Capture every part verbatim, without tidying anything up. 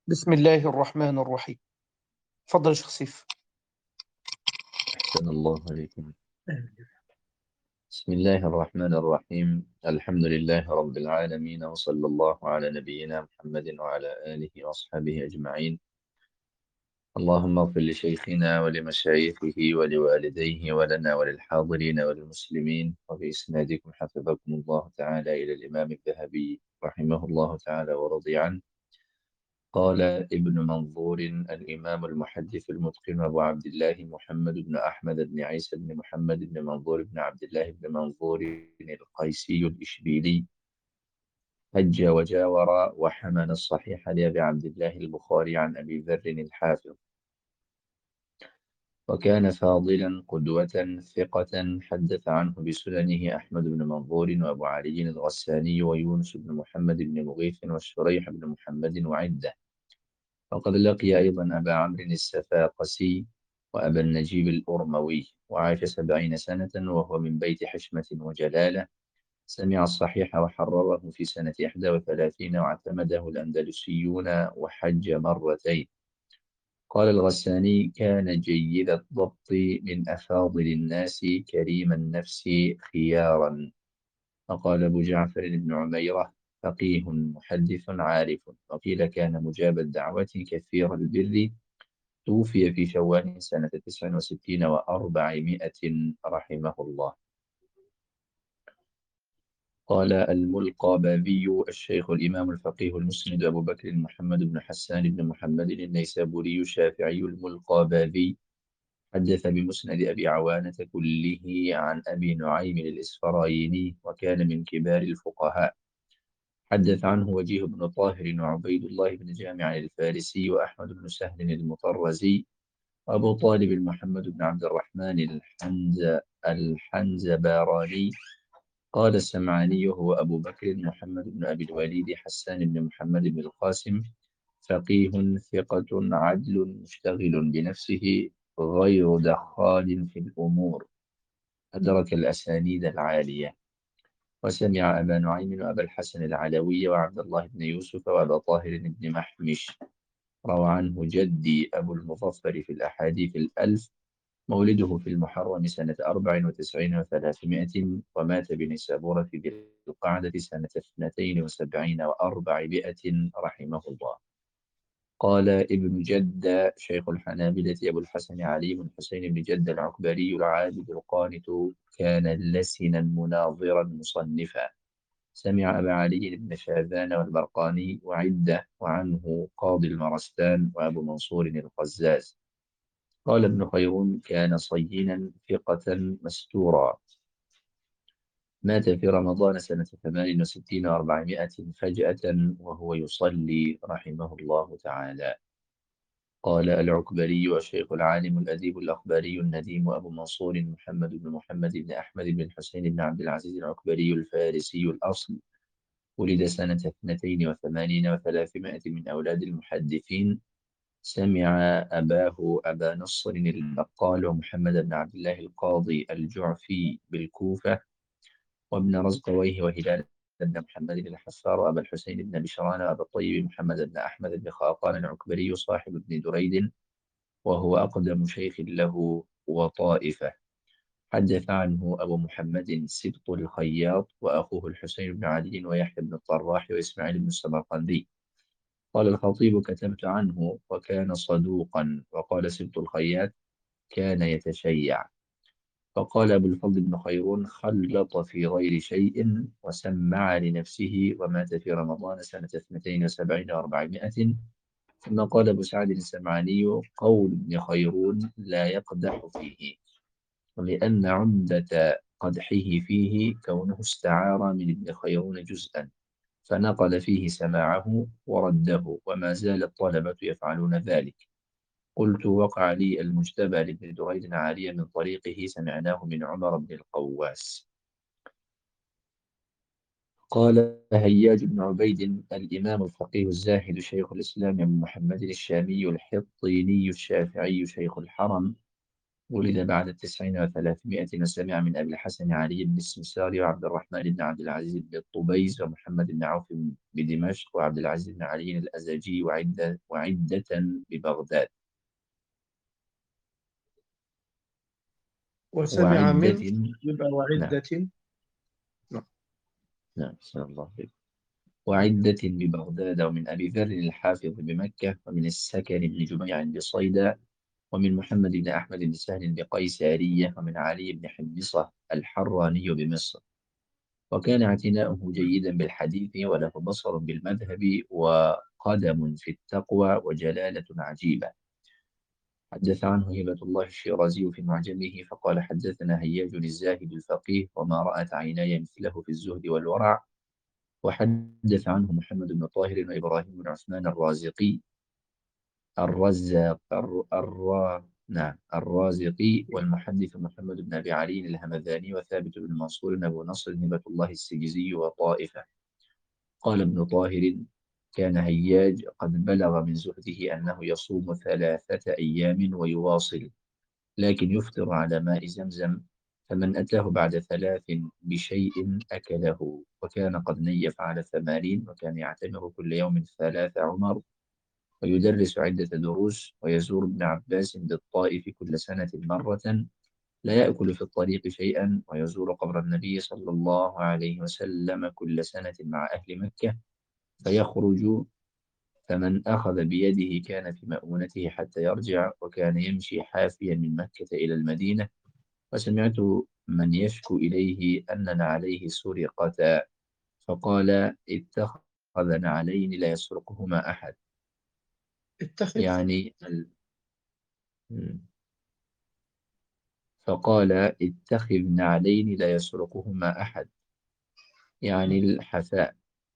بسم الله الرحمن الرحيم. تفضل يا شيخ سيف. أحسن الله عليكم. بسم الله الرحمن الرحيم. الحمد لله رب العالمين، وصلى الله على نبينا محمد وعلى آله وأصحابه أجمعين. اللهم اغفر لشيخنا ولمشايخه ولوالديه ولنا وللحاضرين وللمسلمين. وفي إسنادكم حفظكم الله تعالى إلى الإمام الذهبي رحمه الله تعالى ورضي عنه. قال ابن منظور الإمام المحدث المتقن أبو عبد الله محمد بن أحمد بن عيسى بن محمد بن منظور بن عبد الله بن منظور القيسي الإشبيلي، حج وجاور وحمل الصحيح لأبي عبد الله البخاري عن أبي ذر الحافظ، وكان فاضلا قدوة ثقة. حدث عنه بسننه أحمد بن منظور وأبو علي الغساني ويونس بن محمد بن مغيث والشريح بن محمد وعدة. وقد لقي أيضا أبا عمرو السفاقسي وأبا النجيب الأرموي، وعاش سبعين سنة وهو من بيت حشمة وجلالة. سمع الصحيح وحرره في سنة إحدى وثلاثين، واعتمده الأندلسيون وحج مرتين. قال الغساني: كان جيد الضبط من أفاضل الناس كريم النفس خيارا. وقال أبو جعفر بن عميرة: فقيه محدث عارف. وقيل كان مجاب الدعوة كثير البر. توفي في شوال سنة تسع وستين وأربعمائة رحمه الله. قال الملقابابي الشيخ الإمام الفقيه المسند أبو بكر محمد بن حسان بن محمد النيسابوري الشافعي الملقابابي، حدث بمسند أبي عوانة كله عن أبي نعيم الإسفرايني، وكان من كبار الفقهاء. حدث عنه وجيه بن طاهر وعبيد الله بن جامع الفارسي وأحمد بن سهل المطرزي وأبو طالب محمد بن عبد الرحمن الحنز الحنزباراني. قال السمعاني: هو أبو بكر محمد بن أبي الوليد حسان بن محمد بن القاسم، فقيه ثقة عدل مشتغل بنفسه غير دخال في الأمور، أدرك الأسانيد العالية. وسمع أبا نعيم وأبا الحسن العلوي وعبد الله بن يوسف وأبا طاهر بن محمش. روى عنه جدي أبو المظفر في الأحاديث الألف. مولده في المحرم سنة أربع وتسعين وثلاثمائة، ومات بنسابورة في ذي القعدة سنة اثنتين وسبعين وأربعمائة رحمه الله. قال ابن جدة شيخ الحنابلة أبو الحسن علي بن حسين بن جدة العكبري العابد القانت، كان لسنا مناظرا مصنفا. سمع أبا علي بن شاذان والبرقاني وعدة، وعنه قاضي المرستان وأبو منصور القزاز. قال ابن خيرون: كان صينا ثقة مستورا. مات في رمضان سنة ثمان وستين وأربعمائة فجأة وهو يصلي رحمه الله تعالى. قال العكبري والشيخ العالم الأديب الأخباري النديم أبو منصور محمد بن محمد بن أحمد بن الحسين بن عبد العزيز العكبري الفارسي الأصل، ولد سنة اثنتين وثمانين وثلاثمائة من أولاد المحدثين. سمع أباه أبا نصر البقال ومحمد بن عبد الله القاضي الجعفي بالكوفة، وابن رزقويه وهلال بن محمد بن الحفار وأبا الحسين بن بشران وأبا الطيب محمد بن أحمد بن خاقان العكبري صاحب ابن دريد، وهو أقدم شيخ له وطائفة. حدث عنه أبو محمد سبط الخياط وأخوه الحسين بن علي ويحيى بن الطراح وإسماعيل بن السمرقندي. قال الخطيب: كتبت عنه وكان صدوقا. وقال سبط الخياط: كان يتشيع. فقال أبو الفضل بن خيرون: خلط في غير شيء وسمع لنفسه، ومات في رمضان سنة اثنتين وسبعين وأربعمائة. ثم قال أبو سعد السمعاني: قول ابن خيرون لا يقدح فيه، لأن عمدة قدحه فيه كونه استعار من ابن خيرون جزءا فنقل فيه سماعه ورده، وما زال الطلبة يفعلون ذلك. قلت: وقع لي المجتبى لابن دريد عاليا من طريقه، سمعناه من عمر بن القواس. قال هياج بن عبيد الإمام الفقيه الزاهد شيخ الإسلام بن محمد الشامي الحطيني الشافعي شيخ الحرم، ولد بعد التسعين وثلاثمائة وسمع من أبي الحسن علي بن السمساري وعبد الرحمن بن عبد العزيز بن الطبيز ومحمد بن عوف بدمشق وعبد العزيز بن علي الأزجي وعدة, وعدة ببغداد. وسمع وعدة. من، يبقى نعم. وعدة. نعم. نعم بسم الله عليك. وعدة ببغداد ومن أبي ذر الحافظ بمكة ومن السكن بن جميع بصيدا ومن محمد بن أحمد بن سهل بقيسارية ومن علي بن حمصة الحراني بمصر. وكان اعتناؤه جيدا بالحديث وله بصر بالمذهب وقدم في التقوى وجلالة عجيبة. حدث عنه هبة الله الشيرازي في معجمه فقال حدثنا هياج الزاهد الفقيه وما رأت عيناي مثله في الزهد والورع. وحدث عنه محمد بن طاهر وإبراهيم بن عثمان الرازقي الرزاق الر... الر... نعم الرازقي والمحدث محمد بن أبي علي الهمذاني وثابت بن منصور أبو نصر هبة الله السجزي وطائفة. قال ابن طاهر كان هياج قد بلغ من زهده أنه يصوم ثلاثة أيام ويواصل لكن يفطر على ماء زمزم فمن أتاه بعد ثلاث بشيء أكله. وكان قد نيف على ثمانين وكان يعتمر كل يوم ثلاث عمر ويدرس عدة دروس ويزور ابن عباس بالطائف كل سنة مرة لا يأكل في الطريق شيئا ويزور قبر النبي صلى الله عليه وسلم كل سنة مع أهل مكة فيخرج فمن أخذ بيده كان في مؤونته حتى يرجع وكان يمشي حافيا من مكة إلى المدينة. وسمعت من يشكو إليه أننا عليه سرقة فقال اتخذ نعلين لا يسرقهما أحد. اتخذ. يعني ال... فقال اتخذ نعلين لا يسرقهما أحد يعني الحفاء.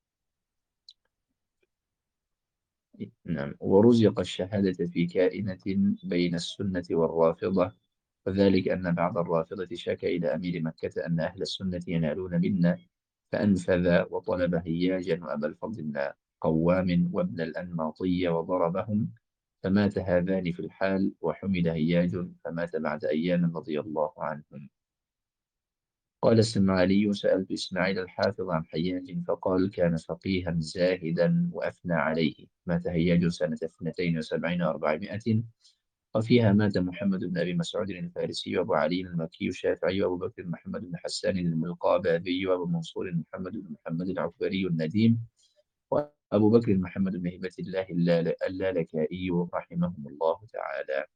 نعم. ورزق الشهادة في كائنة بين السنة والرافضة وذلك أن بعض الرافضة شكى إلى أمير مكة أن أهل السنة ينالون منا فأنفذ وطلب هياجا وأبا الفضل بن قوام وابن الأنماطية وضربهم فمات هذان في الحال وحمل هياج فمات بعد أيام رضي الله عنهم. قال السمعاني سألت إسماعيل الحافظ عن حياج فقال كان فقيها زاهدا وأثنى عليه مات هياج سنة اثنتين وسبعين وأربعمائة وفيها مات محمد بن أبي مسعود الفارسي وأبو علي المكي الشافعي وأبو بكر محمد بن حسان الملقابي وأبو منصور محمد بن محمد العكبري النديم وأبو بكر محمد بن هبة الله اللالكائي رحمهم الله تعالى.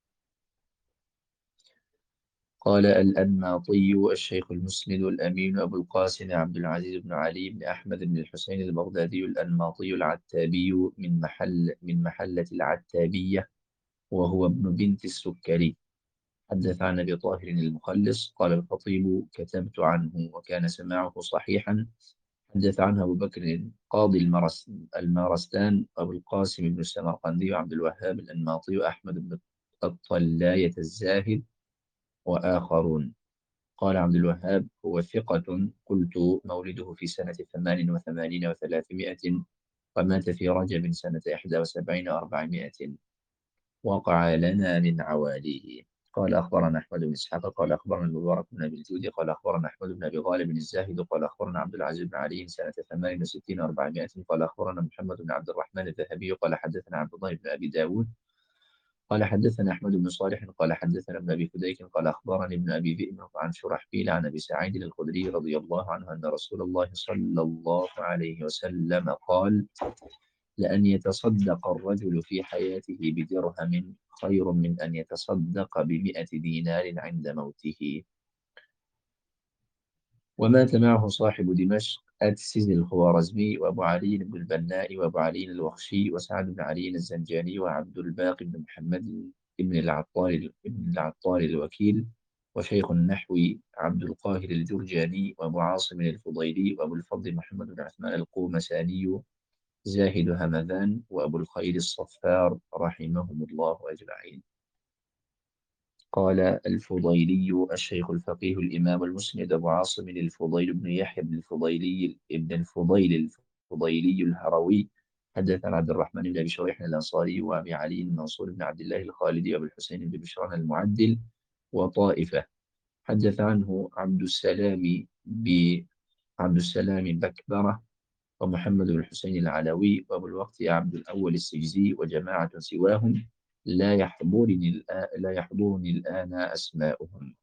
قال الأنماطي الشيخ المسند الأمين أبو القاسم عبد العزيز بن علي بن أحمد بن الحسين البغدادي الأنماطي العتابي من محل من محلة العتابية وهو ابن بنت السكري. حدث عن أبي طاهر المخلص قال الخطيب كتبت عنه وكان سماعه صحيحا. حدث عنه أبو بكر قاضي المرس المارستان أبو القاسم بن السمرقندي وعبد الوهاب الأنماطي وأحمد بن الطلاية الزاهد وآخرون. قال عبد الوهاب هو ثقة قلت مولده في سنة ثمان وثمانين وثلاثمائة ومات في رجب سنة إحدى وسبعين وأربعمائة وقع لنا من عواليه. قال أخبرنا أحمد بن إسحاق قال أخبرنا المبارك بن أبي الجود قال أخبرنا أحمد بن أبي غالب الزاهد قال أخبرنا عبد العزيز بن علي سنة ثمان وستين وأربعمائة قال أخبرنا محمد بن عبد الرحمن الذهبي قال حدثنا عبد الله بن أبي داود قال حدثنا أحمد بن صالح قال حدثنا ابن أبي فديك قال أخبرني ابن أبي ذئب عن شرحبيل عن أبي سعيد الخدري رضي الله عنه أن رسول الله صلى الله عليه وسلم قال لأن يتصدق الرجل في حياته بدرهم خير من أن يتصدق بمئة دينار عند موته. ومات معه صاحب دمشق أتسز الخوارزمي وأبو علي بن البناء وأبو علي الوخشي وسعد بن علي الزنجاني وعبد الباقي بن محمد بن العطار بن العطار الوكيل وشيخ النحو عبد القاهر الجرجاني وأبو عاصم الفضيلي وأبو الفضل محمد بن عثمان القومساني زاهد همذان وأبو الخير الصفار رحمهم الله أجمعين. قال الفضيلي الشيخ الفقيه الإمام المسند أبو عاصم الفضيل بن يحيى بن الفضيلي ابن الفضيل الفضيلي الهروي حدث عن عبد الرحمن بن أبي شريح الأنصاري وأبي علي المنصور بن عبد الله الخالدي وأبي الحسين بن بشران المعدل وطائفة. حدث عنه عبد السلام ب عبد السلام بكبرة ومحمد بن الحسين العلوي وأبو الوقت عبد الأول السجزي وجماعة سواهم لا يحضرني الآن لا يحضرني الآن أسماؤهم.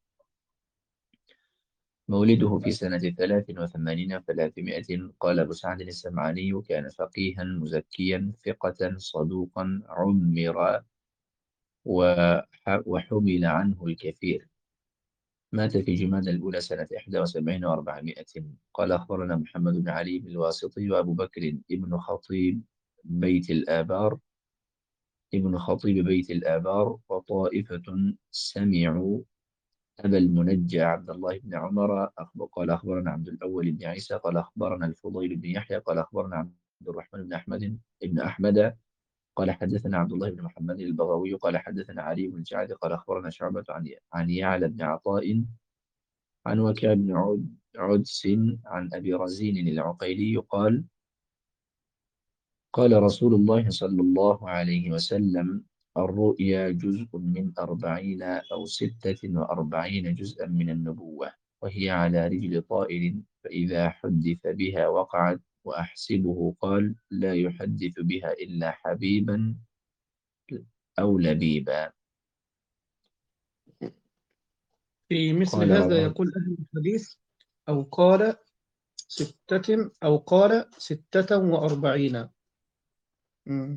مولده في سنة ثلاث وثمانين وثلاثمائة. قال أبو سعد السمعاني: كان فقيها مزكيا ثقة صدوقا عمر وح- وحمل عنه الكثير. مات في جمادى الأولى سنة إحدى وسبعين وأربعمائة. قال أخبرنا محمد بن علي بن الواسطي وأبو بكر ابن خطيب بيت الآبار ابن خطيب بيت الآبار وطائفة سمعوا أبا المنجى عبد الله بن عمر أخبر قال أخبرنا عبد الأول بن عيسى قال أخبرنا الفضيل بن يحيى قال أخبرنا عبد الرحمن بن أحمد بن أحمد قال حدثنا عبد الله بن محمد البغوي قال حدثنا علي بن الجعد قال أخبرنا شعبة عن عن يعلى بن عطاء عن وكيع بن عود عدس عن أبي رزين العقيلي قال: قال رسول الله صلى الله عليه وسلم: الرؤيا جزء من أربعين أو ستة وأربعين جزءا من النبوة، وهي على رجل طائر، فإذا حدث بها وقعت. وأحسبه قال: لا يحدث بها إلا حبيبا أو لبيبا. في مثل قال هذا رواه. يقول أهل الحديث: أو قال ستة أو قال ستة وأربعين. مم.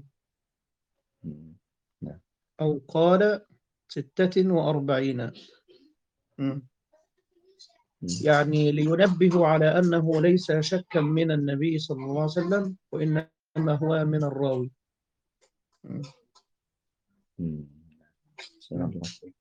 نعم. أو قال ستة وأربعين. مم. يعني لينبه على أنه ليس شكا من النبي صلى الله عليه وسلم، وإنما هو من الراوي. مم. سلام مم. عليكم.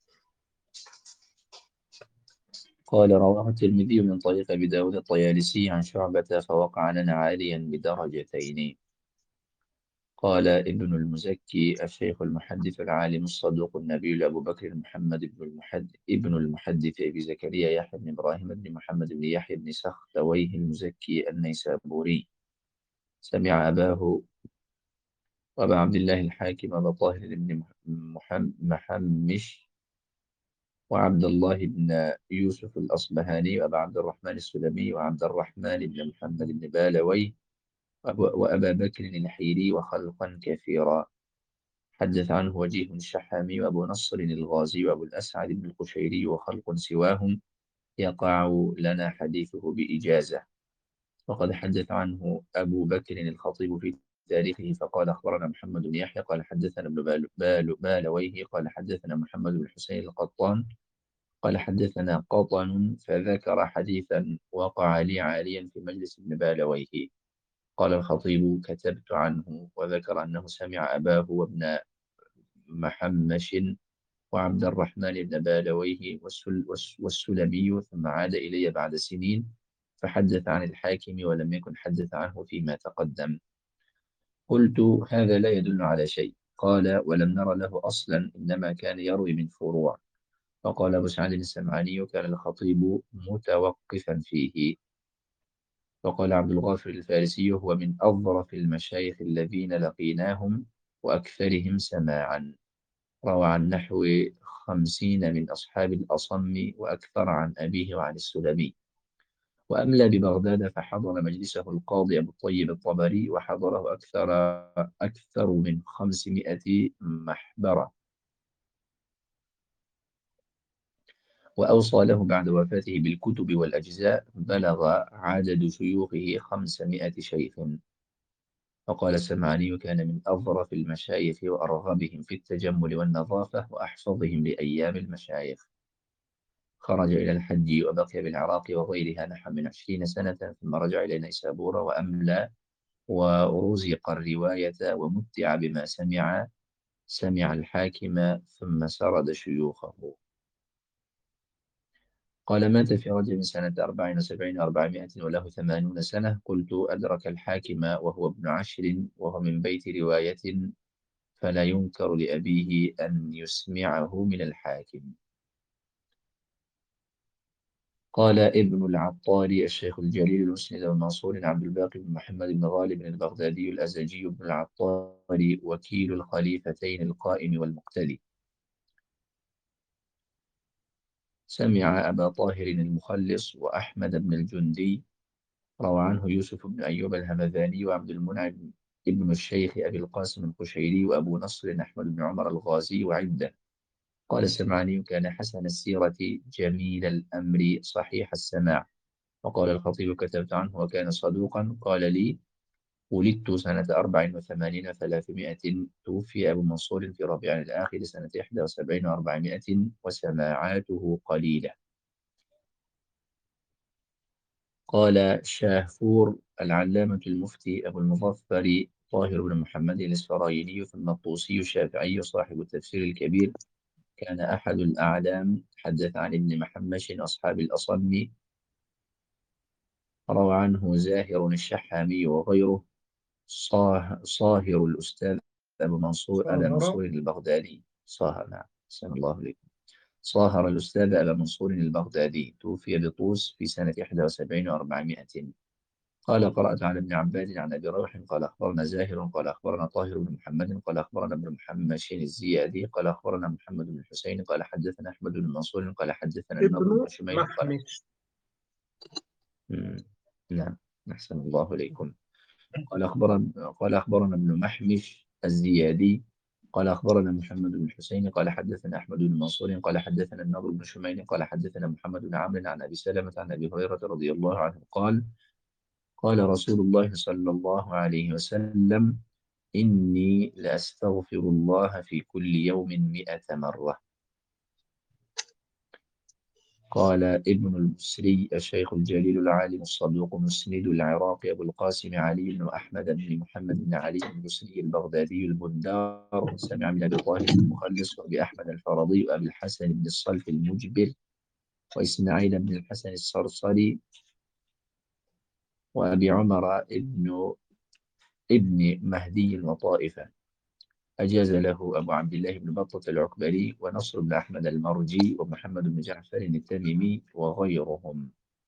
قال رواه الترمذي من طريق أبي داود الطيالسي عن شعبة فوقع لنا عاليا بدرجتين. قال ابن المزكي: الشيخ المحدث العالم الصدوق النبي أبو بكر محمد بن المحدث ابن المحدث أبي زكريا يحيى بن إبراهيم بن محمد بن يحيى بن سختويه المزكي النيسابوري. سمع أباه وأبا عبد الله الحاكم أبا طاهر بن محم- محمش وعبد الله بن يوسف الأصبهاني وأبا عبد الرحمن السلمي وعبد الرحمن بن محمد بن بالوي وأبو- وأبا بكر الحيري وخلقا كثيرا. حدث عنه وجيه الشحامي وأبو نصر الغازي وأبو الأسعد بن القشيري وخلق سواهم يقع لنا حديثه بإجازة. وقد حدث عنه أبو بكر الخطيب في تاريخه فقال: أخبرنا محمد بن يحيى قال حدثنا ابن بال بال بالويه قال حدثنا محمد بن الحسين القطان قال حدثنا قطن فذكر حديثا وقع لي عاليا في مجلس ابن بالويه. قال الخطيب: كتبت عنه، وذكر أنه سمع أباه وابن محمش وعبد الرحمن بن بالويه والسل والسلمي، ثم عاد إلي بعد سنين فحدث عن الحاكم ولم يكن حدث عنه فيما تقدم. قلت: هذا لا يدل على شيء. قال: ولم نر له أصلا، إنما كان يروي من فروع. فقال أبو سعد السمعاني: كان الخطيب متوقفا فيه. وقال عبد الغافر الفارسي: هو من أظرف المشايخ الذين لقيناهم وأكثرهم سماعا. روى عن نحو خمسين من أصحاب الأصم وأكثر عن أبيه وعن السلمي. وأملى ببغداد فحضر مجلسه القاضي أبو الطيب الطبري وحضره أكثر أكثر من خمسمائة محبرة. وأوصى له بعد وفاته بالكتب والأجزاء بلغ عدد شيوخه خمسمائة شيخ. فقال السمعاني: كان من أظرف المشايخ وأرغبهم في التجمل والنظافة وأحفظهم لأيام المشايخ. خرج إلى الحج وبقي بالعراق وغيرها نحو من عشرين سنة، ثم رجع إلى نيسابور وأملى ورزق الرواية ومتع بما سمع سمع الحاكم ثم سرد شيوخه. قال: مات في رجب سنة أربع وسبعين وأربعمائة وله ثمانون سنة. قلت: أدرك الحاكم وهو ابن عشر وهو من بيت رواية، فلا ينكر لأبيه أن يسمعه من الحاكم. قال ابن العطار: الشيخ الجليل المسند المنصور عبد الباقي بن محمد بن غالب البغدادي الأزجي بن العطار وكيل الخليفتين القائم والمقتدي. سمع أبا طاهر المخلص وأحمد بن الجندي. روى عنه يوسف بن أيوب الهمذاني وعبد المنعم ابن الشيخ أبي القاسم القشيري وأبو نصر أحمد بن عمر الغازي وعدة. قال السمعاني كان حسن السيرة جميل الأمر صحيح السماع. وقال الخطيب كتبت عنه وكان صدوقا. قال لي ولدت سنة أربع وثمانين وثلاثمائة. توفي أبو منصور في ربيع الآخر سنة إحدى وسبعين وأربعمائة وسماعاته قليلة. قال شاهفور العلامة المفتي أبو المظفر طاهر بن محمد الإسفرايني ثم الطوسي الشافعي صاحب التفسير الكبير، كان أحد الأعلام. حدث عن ابن محمش أصحاب الأصم. روى عنه زاهر الشحامي وغيره. صاه صاهر الأستاذ أبو منصور أبا صاهرة. منصور البغدادي. صاهر، نعم، أحسن الله عليكم. صاهر الأستاذ أبا منصور البغدادي، توفي بطوس في سنة إحدى وسبعين وأربعمائة. قال قرأت على ابن عباد عن أبي روح قال أخبرنا زاهر قال أخبرنا طاهر بن محمد قال أخبرنا ابن محمد الزيادي قال أخبرنا محمد بن الحسين قال حدثنا أحمد بن منصور قال حدثنا النضر بن ابن شميل قال. محمش. مم. نعم، أحسن الله إليكم. قال أخبرنا قال أخبرنا ابن محمش الزيادي قال أخبرنا محمد بن الحسين قال حدثنا أحمد بن منصور قال حدثنا النضر بن شميل قال حدثنا محمد بن عمرو عن أبي سلمة عن أبي هريرة رضي الله عنه قال قال رسول الله صلى الله عليه وسلم إني لأستغفر الله في كل يوم مئة مرة. قال ابن المسري الشيخ الجليل العالم الصدوق مسند العراقي أبو القاسم علي بن أحمد بن محمد بن علي المسري البغدادي البندار، سمع من أبي طاهر المخلص وأبي أحمد الفرضي وأبي الحسن بن الصلف المجبر وإسماعيل بن الحسن الصرصري وأبي عمر ابن ابن مهدي وطائفة. أجاز له أبو عبد الله بن بطة العكبري ونصر بن أحمد المرجي ومحمد بن جعفر التميمي وغيرهم.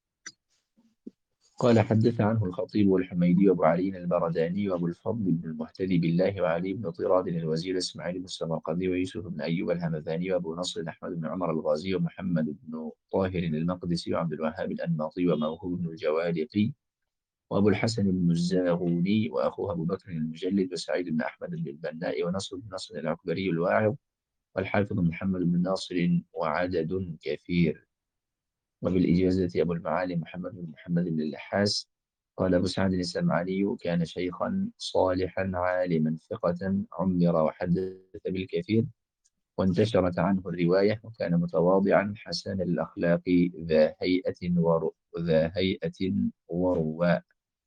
قال حدث عنه الخطيب والحميدي وأبو علي البرداني وأبو الفضل بن المهتدي بالله وعلي بن طراد الوزير إسماعيل بن السمرقندي ويوسف بن أيوب الهمذاني وأبو نصر أحمد بن عمر الغازي ومحمد بن طاهر المقدسي وعبد الوهاب الأنماطي وموهوب بن الجوالقي وأبو الحسن المزاغوني وأخوه أبو بكر المجلد وسعيد بن أحمد بن البناء ونصر بن نصر العكبري الواعظ والحافظ محمد بن ناصر وعدد كثير. وبالإجازة أبو المعالي محمد بن محمد بن اللحاس. قال أبو سعد السمعاني كان شيخا صالحا عالما ثقة عمر وحدث بالكثير وانتشرت عنه الرواية وكان متواضعا حسن الأخلاق ذا هيئة ورو ذا هيئة ورواء.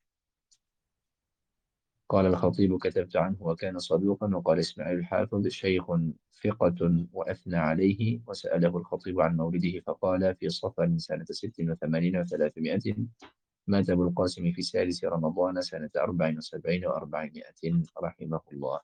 قال الخطيب كتبت عنه وكان صدوقا. وقال إسماعيل الحافظ شيخ ثقة وأثنى عليه. وسأله الخطيب عن مولده فقال في صفر سنة ست وثمانين وثلاثمائة. مات أبو القاسم في سادس رمضان سنة أربع وسبعين وأربعمائة رحمه الله.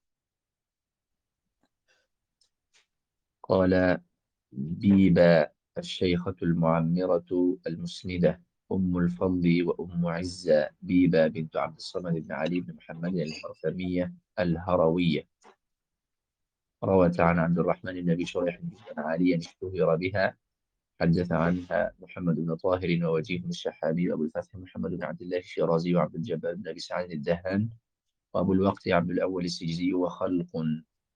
قال بيبا الشيخة المعمرة المسندة أم الفضل وأم عزة بيبا بنت عبد الصمد بن علي بن محمد الهرثمية الهروية. روت عن عبد الرحمن بن أبي شريح بن علي اشتهر بها. حدث عنها محمد بن طاهر ووجيه بن الشحابي وأبو الفتح محمد بن عبد الله الشيرازي وعبد الجبار بن أبي سعد الدهان وأبو الوقت عبد الأول السجزي وخلق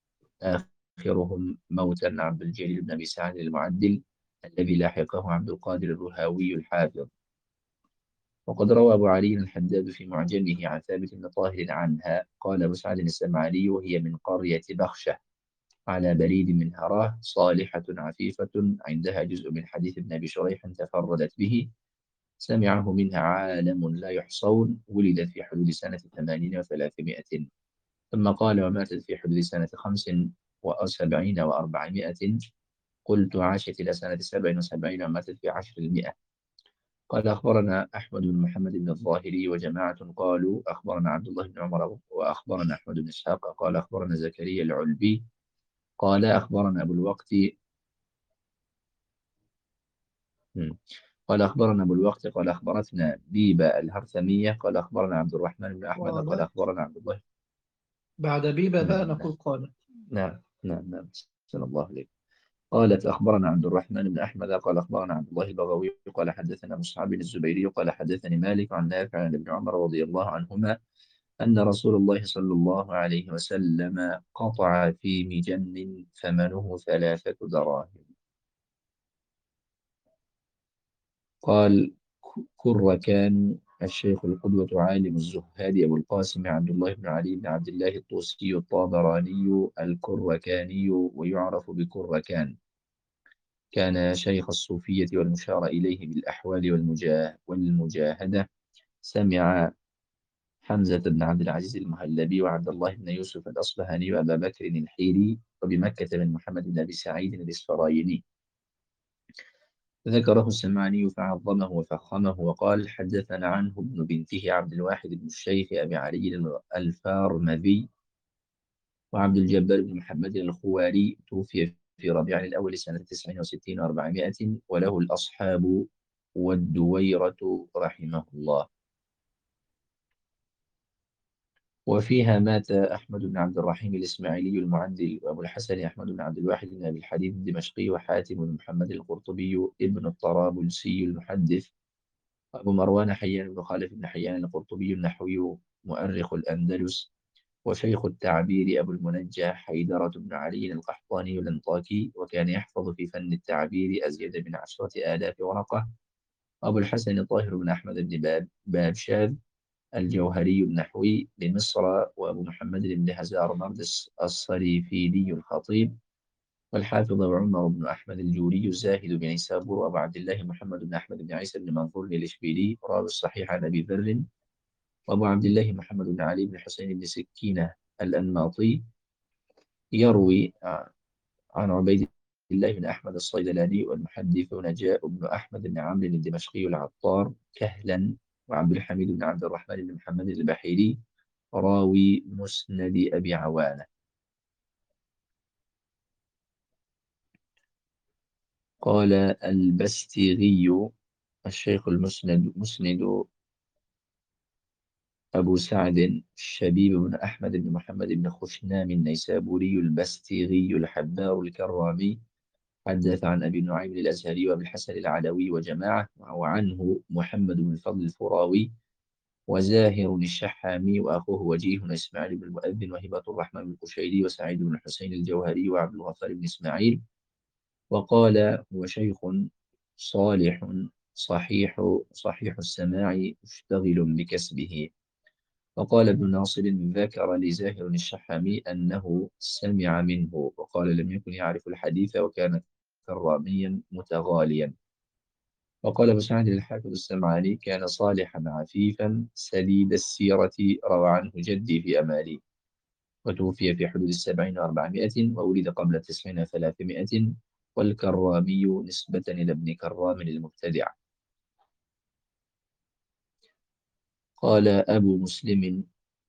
آخرهم موتا عبد الجليل بن أبي سعد المعدل الذي لاحقه عبد القادر الرهاوي الحافظ. وقد روى أبو علي الحداد في معجمه عن ثابت بن طاهر عنها. قال أبو سعد السمعاني وهي من قرية بخشة على بريد من هراه صالحة عفيفة عندها جزء من حديث ابن أبي شريح تفردت به سمعه منها عالم لا يحصون. ولدت في حدود سنة ثمانين وثلاثمائة ثم قال وماتت في حدود سنة خمس وسبعين وأربعمائة. قلت عاشت إلى سنة سبع وسبعين وماتت في عشر المئة. قال أخبرنا أحمد بن محمد بن الظاهري وجماعة قالوا أخبرنا عبد الله بن عمر وأخبرنا أحمد بن إسحاق قال أخبرنا زكريا العلبي قال أخبرنا أبو الوقت قال أخبرنا أبو الوقت قال أخبرتنا بيبة الهرثمية قال أخبرنا عبد الرحمن بن أحمد قال قال أخبرنا عبد الله. بعد بيبة بقى نعم نعم نقول قال. نعم نعم نعم. سلام الله عليك. قالت أخبرنا عبد الرحمن بن أحمد قال أخبرنا عبد الله البغوي قال حدثنا مصعب بن الزبيري قال حدثني مالك عن نافع عن ابن عمر رضي الله عنهما أن رسول الله صلى الله عليه وسلم قطع في مجن ثمنه ثلاثة دراهم. قال كركان الشيخ القدوة عالم الزهاد أبو القاسم عبد الله بن علي بن عبد الله الطوسي الطابراني الكركاني ويعرف بكركان. كان شيخ الصوفية والمشار إليه بالأحوال والمجاه والمجاهدة. سمع حمزة بن عبد العزيز المهلبي وعبد الله بن يوسف الأصبهاني وأبا بكر الحيري وبمكة من محمد بن أبي سعيد الإسفرايني. ذكره السمعاني فعظمه وفخمه وقال حدثنا عنه ابن بنته عبد الواحد بن الشيخ أبي علي الفارمذي وعبد الجبار بن محمد الخواري توفي في ربيع الأول سنة تسعين وستين وأربعمائة وله الأصحاب والدويرة رحمه الله. وفيها مات أحمد بن عبد الرحيم الإسماعيلي المعدل وأبو الحسن أحمد بن عبد الواحد بن أبي الحديد الدمشقي وحاتم بن محمد القرطبي ابن الطرابلسي المحدث أبو مروان حيان بن خالد بن حيان القرطبي النحوي مؤرخ الأندلس وشيخ التعبير أبو المنجى حيدرة بن علي القحطاني الأنطاكي وكان يحفظ في فن التعبير أزيد من عشرة آلاف ورقة. أبو الحسن طاهر بن أحمد بن باب بابشاذ الجوهري النحوي بمصر وأبو محمد بن هزار مردس الصريفيلي الخطيب والحافظ عمر بن أحمد الجوري الزاهد بن نيسابور وأبو عبد الله محمد بن أحمد بن عيسى بن منظور الإشبيلي راوي الصحيح عن أبي ذر وأبو عبد الله محمد بن علي بن حسين بن سكينة الأنماطي يروي عن عبيد الله بن أحمد الصيدلاني والمحدث نجاء بن أحمد بن عمرو الدمشقي العطار كهلا وعبد الحميد بن عبد الرحمن بن محمد البحيري راوي مسند أبي عوانة. قال البستيغي الشيخ المسند مسند أبو سعد الشبيب بن أحمد بن محمد بن خشنام النيسابوري البستيغي الحبار الكرامي حدث عن أبي نعيم الأزهري وأبي الحسن العلوي وجماعة وعنه محمد بن الفضل الفراوي وزاهر الشحامي وأخوه وجيه إسماعيل بن المؤذن وهبة الرحمن بن القشيري وسعيد بن الحسين الجوهري وعبد الغفار بن إسماعيل. وقال هو شيخ صالح صحيح صحيح السماع مشتغل بكسبه. وقال ابن ناصر ذكر لزاهر الشحامي أنه سمع منه وقال لم يكن يعرف الحديث وكان كراميا متغاليا. وقال أبو سعد الحافظ السمعاني كان صالحا عفيفا سديد السيرة روى عنه جدي في أمالي وتوفي في حدود السبعين وأربعمائة وولد قبل التسعين ثلاثمائة والكرامي نسبة إلى ابن كرام المبتدع. قال أبو مسلم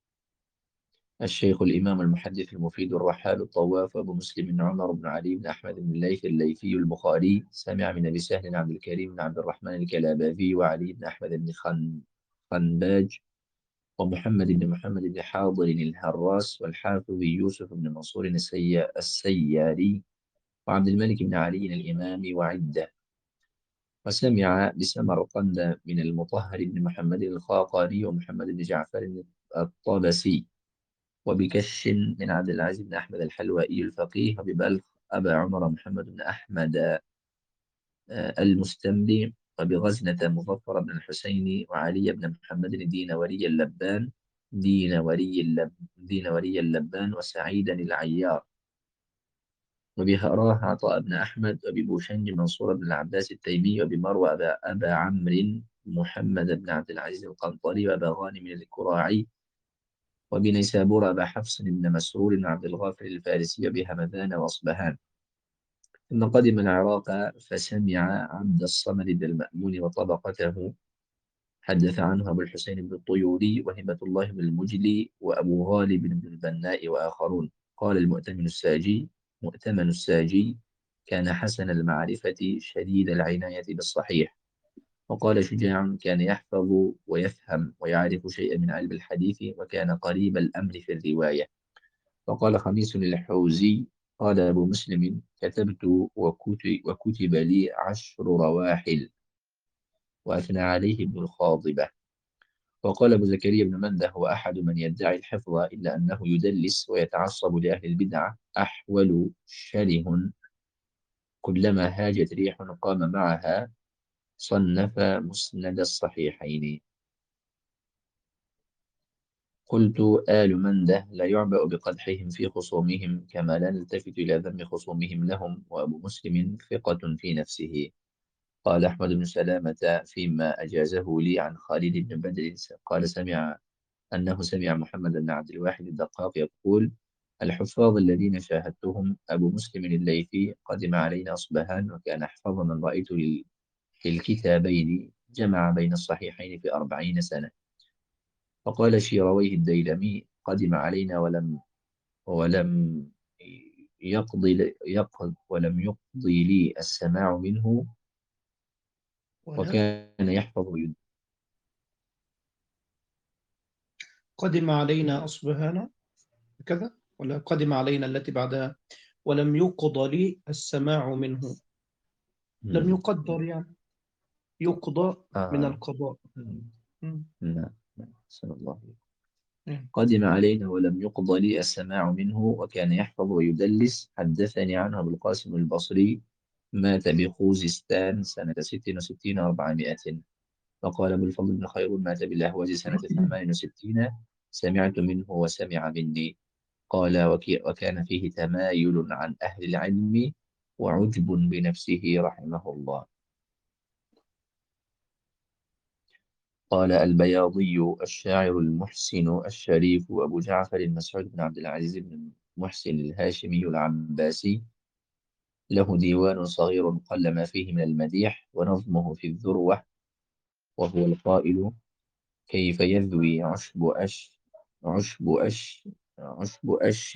الشيخ الإمام المحدث المفيد الرحال الطواف أبو مسلم عمر بن علي بن أحمد بن الليث الليثي البخاري سمع من أبي سهل عبد الكريم بن عبد الرحمن الكلاباذي وعلي بن أحمد بن خن خنباج ومحمد بن محمد بن حاضر الهراس والحافظ يوسف بن منصور السي... السياري وعبد الملك بن علي الإمام وعدة. وسمع بسمرقند من المطهر بن محمد الخاقاني ومحمد بن جعفر الطابسي وبكش من عبد العزيز بن أحمد الحلوائي الفقيه وببلخ أبا عمر محمد بن أحمد المستملي وبغزنة مظفر بن الحسين وعلي بن محمد الدينوري اللبان دينوري اللب دينوري اللبان وسعيدا العيار وبهراه عطاء بن أحمد وببوشنج منصور بن العباس التيمي وبمروى أبا, أبا عمرو محمد بن عبد العزيز القنطري وأبا غانم الكراعي وبنيسابور أبا حفص بن مسرور بن عبد الغافر الفارسي وبهمذان وأصبهان. ثم قدم العراق فسمع عبد الصمد بن المأمون وطبقته حدث عنه أبو الحسين بن الطيوري وهبة الله بن المجلي وأبو غالب بن البناء وآخرون. قال المؤتمن الساجي مؤتمن الساجي كان حسن المعرفة شديد العناية بالصحيح. وقال شجاع كان يحفظ ويفهم ويعرف شيئا من علم الحديث وكان قريب الأمر في الرواية. وقال خميس الحوزي قال أبو مسلم: كتبت وكتب, وكتب لي عشر رواحل. وأثنى عليه ابن الخاضبة. وقال أبو زكريا بن منده: هو أحد من يدعي الحفظ إلا أنه يدلس ويتعصب لأهل البدعة، أحول شره، كلما هاجت ريح قام معها. صنف مسند الصحيحين. قلت: آل منده لا يعبأ بقدحهم في خصومهم، كما لا نلتفت إلى ذم خصومهم لهم. وأبو مسلم ثقة في نفسه. قال أحمد بن سلامة فيما أجازه لي عن خالد بن بدر، قال سمع أنه سمع محمد بن عبد الواحد الدقاق يقول: الحفاظ الذين شاهدتهم أبو مسلم الليثي قدم علينا أصبهان، وكان أحفظ من رأيت لل- للكتابين، جمع بين الصحيحين في أربعين سنة. فقال شيرويه الديلمي: قدم علينا ولم ولم يقضي يقض ولم يقضي لي السماع منه، ولم وكان يحفظ ويد. قدم علينا أصبهان كذا، ولا قدم علينا التي بعدها ولم يقضى لي السماع منه؟ لم مم. يقدر يعني، يقضى من آه. القضاء. مم. مم. نعم نعم. صلى الله عليه وسلم. مم. قدم علينا ولم يقضى لي السماع منه، وكان يحفظ ويدلس. حدثني عنه أبو القاسم البصري، مات بخوزستان سنة ست وستين وأربعمائة. وقال أبو الفضل بن خيرون: مات بالأهواز سنة ثمان وستين، سمعت منه وسمع مني. قال: وكي وكان فيه تمايل عن أهل العلم وعجب بنفسه رحمه الله. قال البياضي: الشاعر المحسن الشريف أبو جعفر مسعود بن عبد العزيز بن محسن الهاشمي العباسي، له ديوان صغير قل ما فيه من المديح، ونظمه في الذروة، وهو القائل: كيف يذوي عشب أش عشب أش عشب أش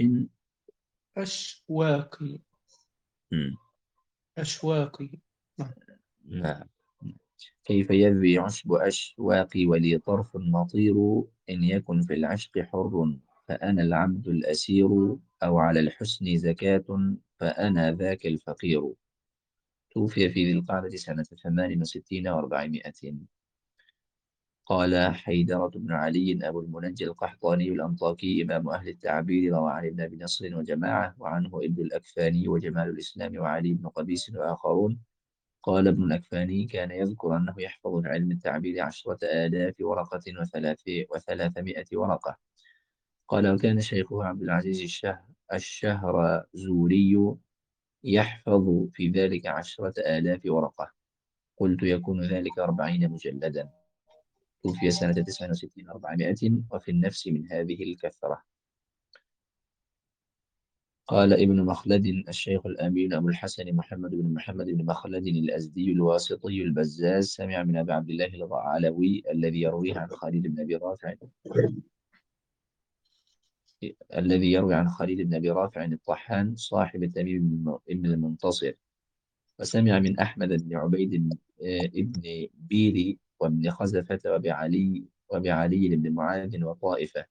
أشواقي. مم. أشواقي. نعم. نعم. كيف يذوي عشب أشواقي ولي طرف مطير، إن يكن في العشق حر فأنا العبد الأسير، أو على الحسن زكاة فأنا ذاك الفقير. توفي في ذي القعدة سنة ثمان وستين وأربعمائة. قال حيدرة بن علي أبو المنجي القحطاني الأنطاكي إمام أهل التعبير، روى عن ابن أبي نصر وجماعة، وعنه ابن الأكفاني وجمال الإسلام وعلي بن قبيس وآخرون. قال ابن الأكفاني: كان يذكر أنه يحفظ في علم التعبير عشرة آلاف ورقة وثلاث وثلاثمائة ورقة. قال: وكان شيخه عبد العزيز الشه الشهرزوري يحفظ في ذلك عشرة آلاف ورقة. قلت: يكون ذلك أربعين مجلدا. توفي سنة تسع وستين أربعمائة، وفي النفس من هذه الكثرة. قال ابن مخلد: الشيخ الأمين أبو الحسن محمد بن محمد بن مخلد الأزدي الواسطي البزاز، سمع من أبي عبد الله الغعلوي الذي يرويه عن خالد بن أبي رافع الذي يروي عن خالد بن أبي رافع الطحان صاحب تميم بن المنتصر. وسمع من أحمد بن عبيد آه، بن بيري وابن خزفة وبعلي وبعلي بن معاذ وطائفة.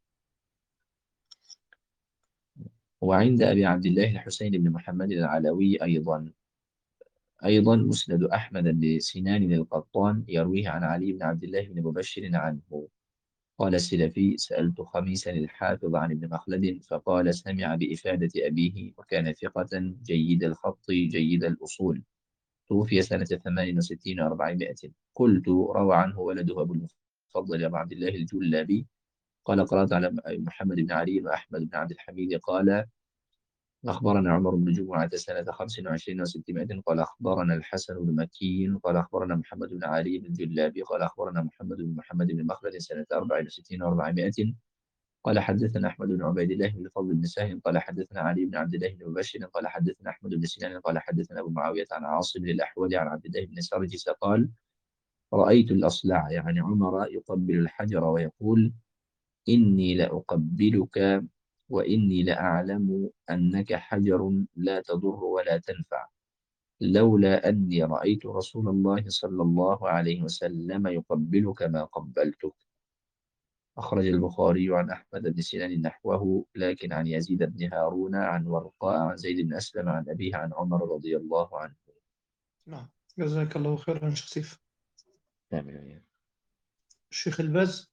وعند أبي عبد الله الحسين بن محمد العلوي أيضا أيضا مسند أحمد لسنان القطان يرويه عن علي بن عبد الله بن مبشر عنه. قال السلفي: سألت خميسا الحافظ عن ابن مخلد فقال: سمع بإفادة أبيه، وكان ثقة جيد الخط جيد الأصول. توفي سنة ثمان وستين وأربعمائة. قلت: روى عنه ولده أبو المفضل أبو عبد الله الجلابي. قال: قرأت على محمد بن علي وأحمد بن عبد الحميد. قال: أخبرنا عمر بن جمعة سنة خمس وعشرين وستمائة. قال: أخبرنا الحسن بن مكي. قال: أخبرنا محمد بن علي بن الجلابي. قال: أخبرنا محمد بن محمد بن مخلد سنة أربع وستين وأربعمائة. قال: حدثنا أحمد بن عبيد الله بن فضل بن سهل. قال: حدثنا علي بن عبد الله بن مبشر. قال: حدثنا أحمد بن سنان. قال: حدثنا أبو معاوية عن عاصم بن الأحول عن عبد الله بن سرجس قال: رأيت الأصلع يعني عمر يقبل الحجر ويقول: إني لأقبلك وإني لأعلم أنك حجر لا تضر ولا تنفع، لولا أني رأيت رسول الله صلى الله عليه وسلم يقبلك ما قبلتك. أخرج البخاري عن أحمد بن سنان نحوه، لكن عن يزيد بن هارون عن ورقاء عن زيد بن أسلم عن أبيه عن عمر رضي الله عنه. نعم، جزاك الله خيرا شيخ سيف. آمين. الشيخ الباز.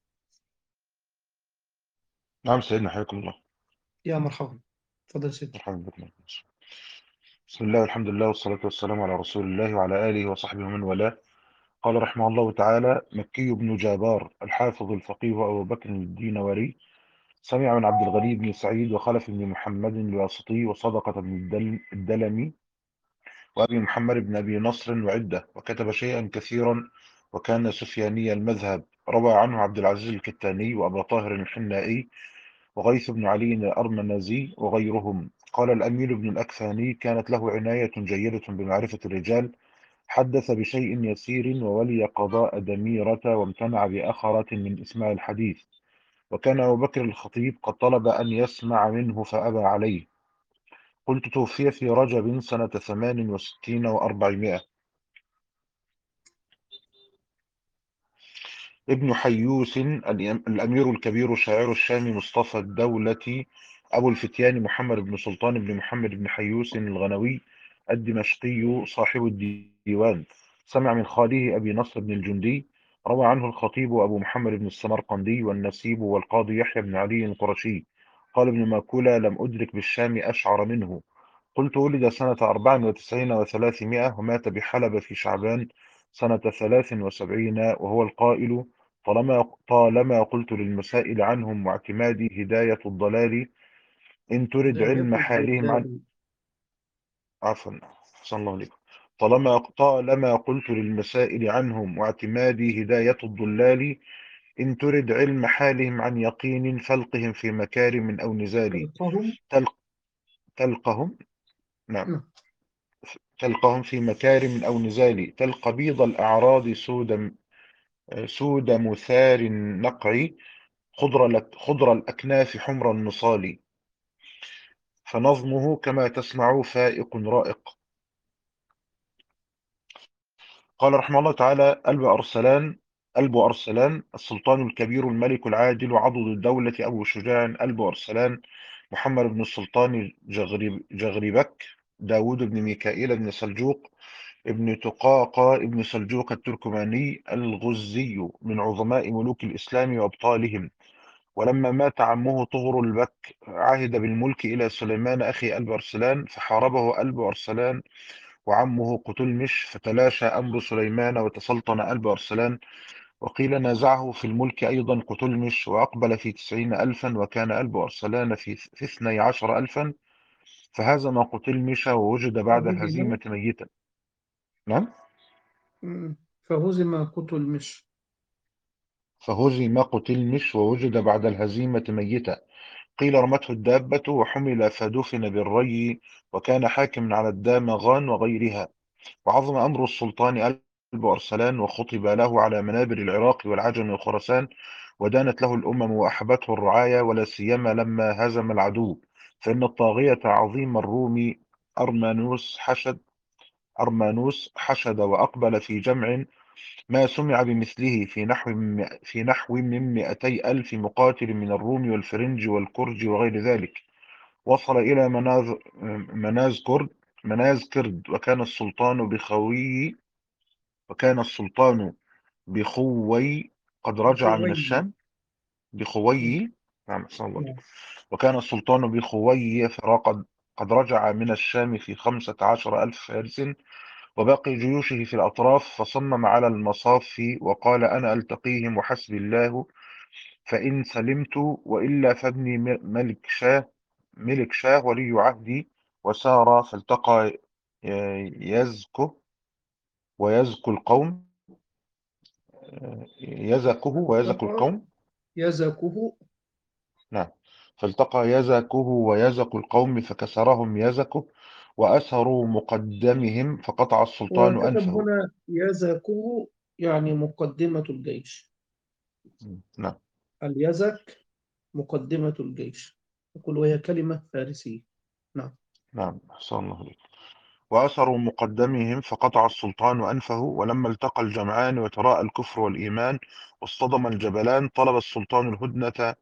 نعم سيدنا، حياكم الله. يا مرحبا، تفضل سيدي. مرحبا بكم. بسم الله والحمد لله والصلاة والسلام على رسول الله وعلى آله وصحبه ومن والاه. قال رحمه الله تعالى: مكي بن جابار الحافظ الفقيه أبو بكر الدينوري سمع من عبد الغني بن سعيد وخلف بن محمد الواسطي وصدقة بن الدل- الدلمي وأبي محمد بن أبي نصر وعدة، وكتب شيئا كثيرا، وكان سفياني المذهب. روى عنه عبد العزيز الكتاني وأبا طاهر الحنائي وغيث بن علي الأرمنزي وغيرهم. قال الأمير بن الأكثاني: كانت له عناية جيدة بمعرفة الرجال، حدث بشيء يسير وولي قضاء دميرة، وامتنع بأخرة من إسماع الحديث. وكان أبو بكر الخطيب قد طلب أن يسمع منه فأبى عليه. قلت: توفي في رجب سنة ثمان وستين وأربعمائة. ابن حيوس الأمير الكبير شاعر الشام مصطفى الدولة أبو الفتيان محمد بن سلطان بن محمد بن حيوس الغنوي الدمشقي صاحب الديوان، سمع من خاله أبي نصر بن الجندي. روى عنه الخطيب أبو محمد بن السمرقندي والنسيب والقاضي يحيى بن علي القرشي. قال ابن ماكولة: لم أدرك بالشام أشعر منه. قلت: ولد سنة أربع وتسعين وثلاثمائة ومات بحلب في شعبان سنة ثلاث وسبعين، وهو القائل: طالما طالما قلت للمسائل عنهم واعتمادي هداية الضلال، إن ترد هداية علم حالهم عن الضلال. عفوا أحسن الله عليكم. طالما طالما قلت للمسائل عنهم واعتمادي هداية الضلال، إن ترد علم حالهم عن يقين، فلقهم في مكارم أو نزال. تلقهم. تلق تلقهم نعم نعم. تلقهم في مكارم أو نزال. تلقى بيض الأعراض سود سود مثار النقع، خضر لك- خضر الأكناف حمر النصال. فنظمه كما تسمع فائق رائق. قال رحمه الله تعالى: ألب أرسلان ألب أرسلان السلطان الكبير الملك العادل عضد الدولة أبو شجاع ألب أرسلان محمد بن السلطان جغرب جغربك داود بن ميكائيل بن سلجوق ابن تقاقى ابن سلجوق التركماني الغزي، من عظماء ملوك الإسلام وأبطالهم. ولما مات عمه طغر البك عهد بالملك إلى سليمان أخي ألب أرسلان، فحاربه ألب أرسلان وعمه قتلمش، فتلاشى أمر سليمان وتسلطن ألب أرسلان. وقيل نازعه في الملك أيضا قتلمش، وأقبل في تسعين ألفا، وكان ألب أرسلان في, في اثني عشر ألفا، فهزم قتلمش ووجد بعد فهزم. الهزيمة ميتا. نعم. مم. فهزم قتل مش. فهزم قتلمش ووجد بعد الهزيمة ميتا. قيل رمته الدابة وحمل فدفن بالري، وكان حاكم على الدامغان وغيرها. وعظم أمر السلطان ألب أرسلان، وخطب له على منابر العراق والعجم وخراسان، ودانت له الأمم وأحبته الرعايا، ولا سيما لما هزم العدو. فإن الطاغية عظيم الروم أرمانوس حشد أرمانوس حشد وأقبل في جمع ما سمع بمثله، في نحو في نحو من مئتي ألف مقاتل من الروم والفرنج والكرج وغير ذلك. وصل إلى مناز مناز كرد مناز كرد وكان السلطان بخوي وكان السلطان بخوي قد رجع من بخوي. الشام. بخوي نعم أحسن الله نعم. عليكم. وكان السلطان بخوي قد قد رجع من الشام في خمسة عشر ألف فارس وباقي جيوشه في الأطراف، فصمم على المصاف وقال: أنا ألتقيهم وحسبي الله، فإن سلمت وإلا فابني م- ملك شاه ملك شاه ولي عهدي. وسار فالتقى ي- يزكو ويزكو القوم يزكه ويزكو التقى القوم يزكه. نعم. فالتقى يزكه ويزك القوم فكسرهم يزكه، وأسروا مقدمهم فقطع السلطان وكتب أنفه. هنا يزكه، يعني مقدمة الجيش. نعم. اليزك مقدمة الجيش، يقول وهي كلمة فارسية. نعم. نعم أحسن الله عليك. وأسروا مقدمهم فقطع السلطان أنفه. ولما التقى الجمعان وتراءى الكفر والإيمان واصطدم الجبلان طلب السلطان الهدنة.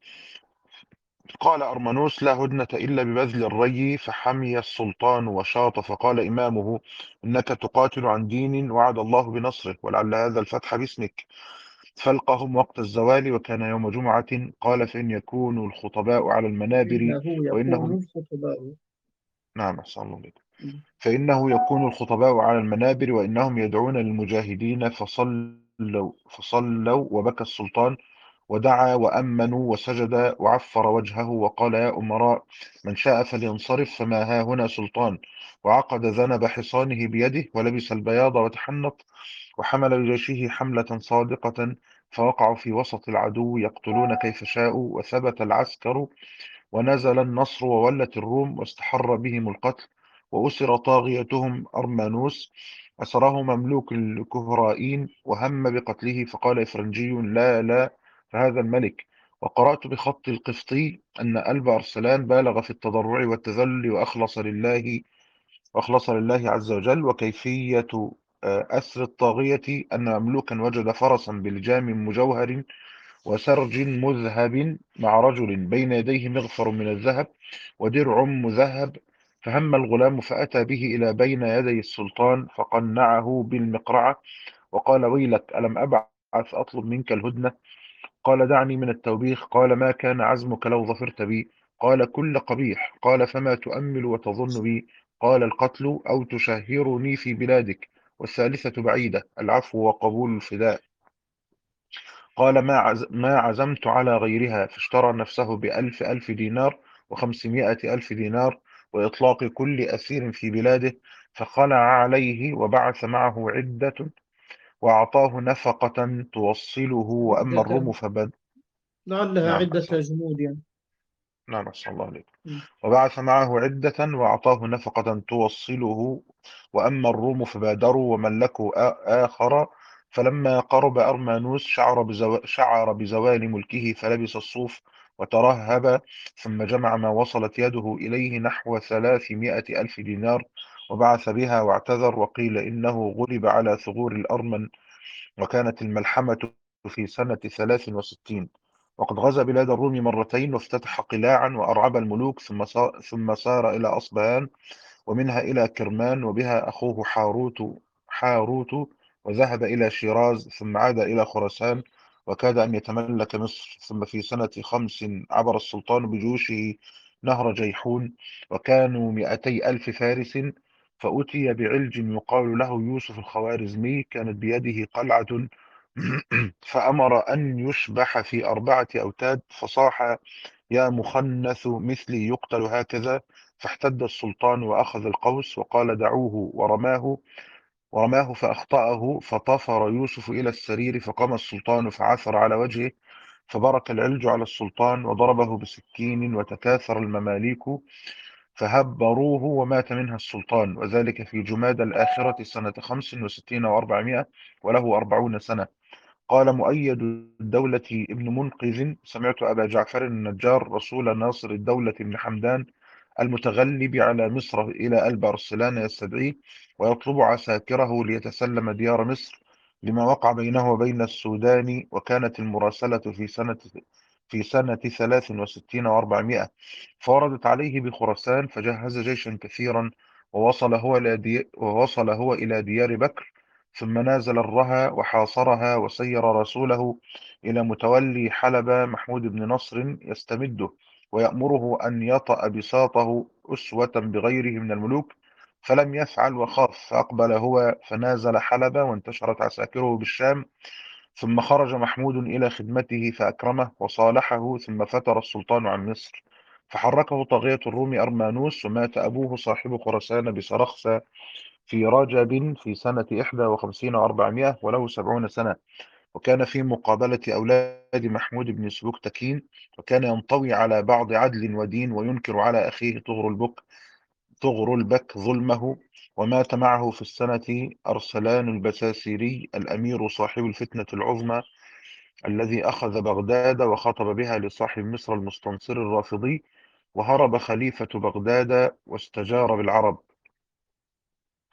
قال أرمنوس: لا هدنة إلا ببذل الري. فحمي السلطان وشاط، فقال إمامه: إنك تقاتل عن دين وعد الله بنصره، ولعل هذا الفتح باسمك. فلقهم وقت الزوال وكان يوم جمعة. قال: فإن يكون الخطباء على المنابر إنه وإنهم. يكون الخطباء. نعم، أحسن الله عليك. فإنه يكون الخطباء على المنابر وإنهم يدعون للمجاهدين. فصلوا فصلوا وبكى السلطان ودعا وأمنوا وسجد وعفر وجهه وقال: يا أمراء، من شاء فلينصرف، فما ها هنا سلطان. وعقد ذنب حصانه بيده ولبس البياض وتحنط وحمل بجيشه حملة صادقة. فوقعوا في وسط العدو يقتلون كيف شاءوا. وثبت العسكر ونزل النصر وولت الروم واستحر بهم القتل. وأسر طاغيتهم أرمانوس، أسره مملوك الكهرائين وهم بقتله. فقال إفرنجي: لا لا، فهذا الملك. وقرأت بخط القفطي أن ألب أرسلان بالغ في التضرع والتذلل وأخلص لله وأخلص لله عز وجل. وكيفية آه، أسر الطاغية أن مملوكا وجد فرسا بلجام مجوهر وسرج مذهب مع رجل بين يديه مغفر من الذهب ودرع مذهب. فهم الغلام فأتى به إلى بين يدي السلطان فقنعه بالمقرعة وقال: ويلك، ألم أبعث أطلب منك الهدنة؟ قال: دعني من التوبيخ. قال: ما كان عزمك لو ظفرت بي؟ قال: كل قبيح. قال: فما تؤمل وتظن بي؟ قال: القتل، أو تشهرني في بلادك. والثالثة بعيدة، العفو وقبول الفداء. قال: ما, عز ما عزمت على غيرها. فاشترى نفسه بألف ألف دينار وخمسمائة ألف دينار وإطلاق كل أسير في بلاده. فخلع عليه وبعث معه عدة وأعطاه نفقة توصله. وأما الروم عدة، فبد. لعلها نعم، عدة أحسن. جنود يعني. نعم، أحسن الله عليك. م. وبعث معه عدة وأعطاه نفقة توصله. وأما الروم فبادروا وملكوا آ- آخر. فلما قرب أرمانوس شعر, بزو... شعر بزوال ملكه فلبس الصوف وترهب. ثم جمع ما وصلت يده إليه نحو ثلاثمائة ألف دينار وبعث بها واعتذر. وقيل إنه غلب على ثغور الأرمن. وكانت الملحمة في سنة ثلاث وستين. وقد غزا بلاد الروم مرتين وافتتح قلاعا وأرعب الملوك. ثم صار, ثم سار إلى أصبهان ومنها إلى كرمان وبها أخوه حاروت حاروت وذهب إلى شيراز ثم عاد إلى خراسان وكاد أن يتملك مصر. ثم في سنة خمس عبر السلطان بجيوشه نهر جيحون وكانوا مئتي ألف فارس. فأتي بعلج يقال له يوسف الخوارزمي كانت بيده قلعة فأمر أن يشبح في أربعة أوتاد. فصاح: يا مخنث مثلي يقتل هكذا. فاحتد السلطان وأخذ القوس وقال: دعوه. ورماه ورماه فأخطأه فطفر يوسف إلى السرير. فقام السلطان فعثر على وجهه فبرك العلج على السلطان وضربه بسكين وتكاثر المماليك فهبروه ومات منها السلطان. وذلك في جماد الآخرة سنة خمس وستين وأربعمائة وله أربعون سنة. قال مؤيد الدولة ابن منقذ: سمعت أبا جعفر النجار رسول ناصر الدولة بن حمدان المتغلب على مصر إلى ألب أرسلان يستدعيه ويطلب عساكره ليتسلم ديار مصر لما وقع بينه وبين السودان. وكانت المراسلة في سنة في سنة ثلاث وستين وأربعمائة. فوردت عليه بخراسان فجهز جيشا كثيرا ووصل هو إلى دي ووصل هو إلى ديار بكر. ثم نازل الرها وحاصرها وسير رسوله إلى متولي حلب محمود بن نصر يستمده ويأمره أن يطأ بساطه أسوة بغيره من الملوك. فلم يفعل وخاف فأقبل هو فنازل حلب وانتشرت عساكره بالشام. ثم خرج محمود إلى خدمته فأكرمه وصالحه. ثم فتر السلطان عن مصر فحركه طاغية الروم أرمانوس. ومات أبوه صاحب خراسان بسرخسة في رجب في سنة إحدى وخمسين وأربعمائة وله سبعون سنة. وكان في مقابلة أولاد محمود بن سبكتكين. وكان ينطوي على بعض عدل ودين وينكر على أخيه طغر البك طغر البك ظلمه. ومات معه في السنة أرسلان البساسيري الأمير صاحب الفتنة العظمى الذي أخذ بغداد وخطب بها لصاحب مصر المستنصر الرافضي. وهرب خليفة بغداد واستجار بالعرب.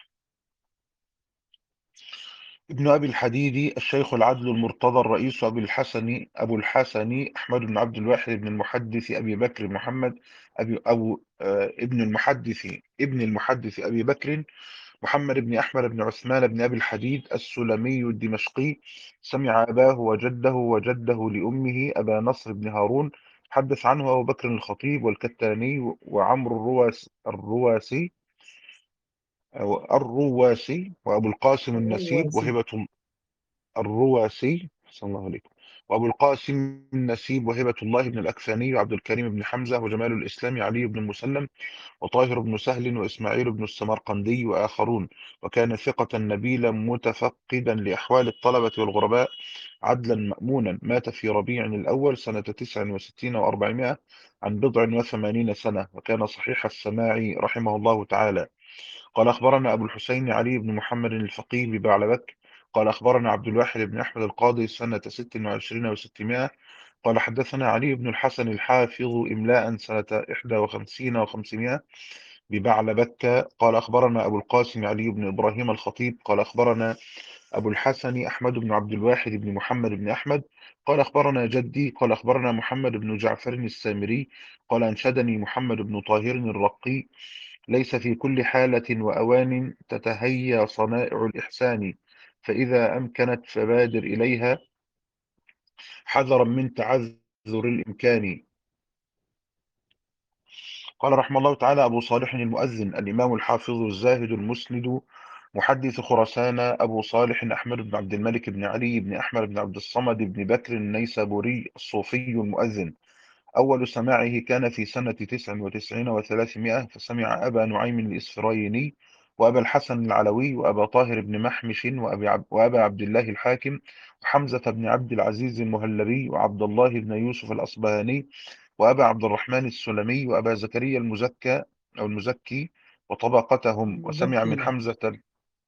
ابن أبي الحديد الشيخ العدل المرتضى الرئيس أبو الحسن أبو الحسن أحمد بن عبد الواحد بن المحدث أبي بكر محمد أبي أبو آه ابن المحدث ابن المحدث أبي بكر محمد بن أحمد بن عثمان بن أبي الحديد السلمي الدمشقي. سمع أباه وجده وجده لأمه أبا نصر بن هارون. حدث عنه أبو بكر الخطيب والكتاني وعمرو الرواس الرواسي أو الرواسي وأبو القاسم النسيب الرواسي. وهبة الرواسي صلى الله عليكم وأبو القاسم النسيب وهبة الله بن الأكثاني وعبد الكريم بن حمزة وجمال الإسلام علي بن المسلم وطاهر بن سهل وإسماعيل بن السمرقندي وآخرون. وكان ثقة نبيلا متفقدا لأحوال الطلبة والغرباء عدلا مأمونا. مات في ربيع الأول سنة تسع وستين وأربعمائة عن بضع وثمانين سنة. وكان صحيح السماع رحمه الله تعالى. قال أخبرنا أبو الحسين علي بن محمد الفقيه ببعلبك. قال أخبرنا عبد الواحد بن أحمد القاضي سنة ست وعشرين وستمائة. قال حدثنا علي بن الحسن الحافظ إملاء سنة إحدى وخمسين وخمسمائة ببعلبك. قال أخبرنا أبو القاسم علي بن إبراهيم الخطيب. قال أخبرنا أبو الحسن أحمد بن عبد الواحد بن محمد بن أحمد. قال أخبرنا جدي. قال أخبرنا محمد بن جعفر السامري. قال أنشدني محمد بن طاهر الرقي: ليس في كل حالة وأوان تتهيأ صنائع الإحسان، فإذا أمكنت فبادر إليها حذرا من تعذر الإمكان. قال رحمه الله تعالى أبو صالح المؤذن الإمام الحافظ الزاهد المسند محدث خراسان أبو صالح أحمد بن عبد الملك بن علي بن أحمد بن عبد الصمد بن بكر النيسابوري الصوفي المؤذن. أول سماعه كان في سنة تسع وتسعين وثلاثمائة، فسمع أبا نعيم الإسفرايني وأبا الحسن العلوي وأبا طاهر بن محمش وأبي عب وأبا عبد الله الحاكم وحمزة بن عبد العزيز المهلبي وعبد الله بن يوسف الأصبهاني وأبا عبد الرحمن السلمي وأبا زكريا المزكى أو المزكي وطبقتهم. وسمع المزكي، من نعم. حمزة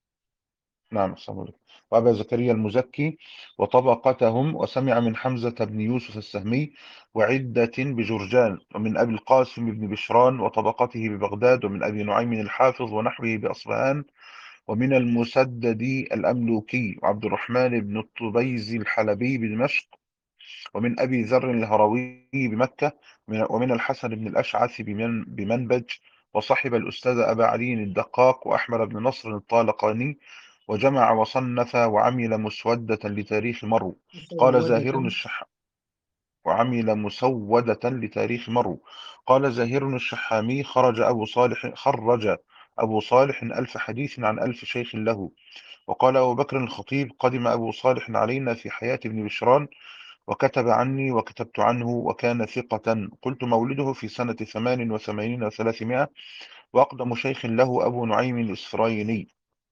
نعم السلام عليكم. وأبا زكريا المزكي وطبقتهم. وسمع من حمزة بن يوسف السهمي وعدة بجرجان. ومن أبي القاسم بن بشران وطبقته ببغداد. ومن أبي نعيم الحافظ ونحوه بأصفهان. ومن المسدد الأملوكي وعبد الرحمن بن الطبيزي الحلبي بدمشق. ومن أبي ذر الهروي بمكة. من- ومن الحسن بن الأشعث بمن بمنبج. وصحب الأستاذ أبا علي الدقاق وأحمد بن نصر الطالقاني. وجمع وصنف وعمل مسودة لتاريخ مرو. قال مسودة. زاهر الشح وعمل مسودة لتاريخ مرو. قال زاهر الشحامي: خرج أبو صالح خرج أبو صالح ألف حديث عن ألف شيخ له. وقال أبو بكر الخطيب: قدم أبو صالح علينا في حياة ابن بشران وكتب عني وكتبت عنه وكان ثقة. قلت: مولده في سنة ثمان وثمانين وثلاثمائة. وأقدم شيخ له أبو نعيم الإسفرايني.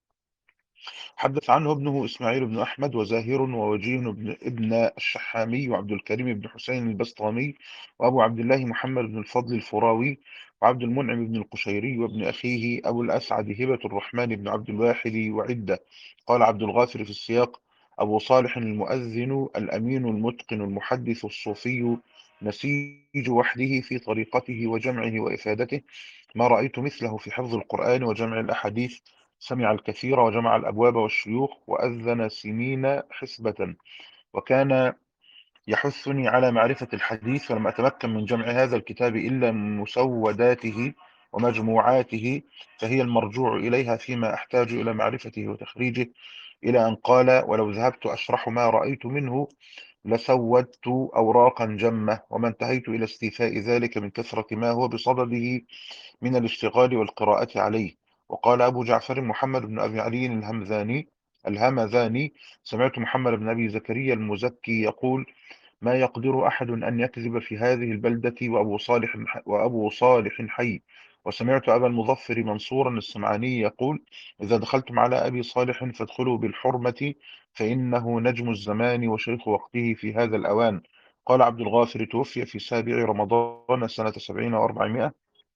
حدث عنه ابنه إسماعيل بن أحمد وزاهر ووجيه بن ابن الشحامي وعبد الكريم بن حسين البسطامي وأبو عبد الله محمد بن الفضل الفراوي وعبد المنعم بن القشيري وابن أخيه أبو الأسعد هبة الرحمن بن عبد الواحد وعدة. قال عبد الغافر في السياق: أبو صالح المؤذن الأمين المتقن المحدث الصوفي نسيج وحده في طريقته وجمعه وإفادته، ما رأيت مثله في حفظ القرآن وجمع الأحاديث. سمع الكثير وجمع الأبواب والشيوخ وأذن سنين حسبة. وكان يحثني على معرفة الحديث، ولم أتمكن من جمع هذا الكتاب إلا من مسوداته ومجموعاته، فهي المرجوع إليها فيما أحتاج إلى معرفته وتخريجه. إلى أن قال: ولو ذهبت أشرح ما رأيت منه لسودت أوراقا جمة، وما انتهيت إلى استيفاء ذلك من كثرة ما هو بصدده من الاشتغال والقراءة عليه. وقال أبو جعفر محمد بن أبي علي الهمذاني الهمذاني: سمعت محمد بن أبي زكريا المزكي يقول: ما يقدر أحد أن يكذب في هذه البلدة وأبو صالح وأبو صالح حي. وسمعت أبا المظفر منصورا السمعاني يقول: إذا دخلتم على أبي صالح فادخلوا بالحرمة، فإنه نجم الزمان وشيخ وقته في هذا الأوان. قال عبد الغافر: توفي في سابع رمضان سنة سبعين وأربعمائة.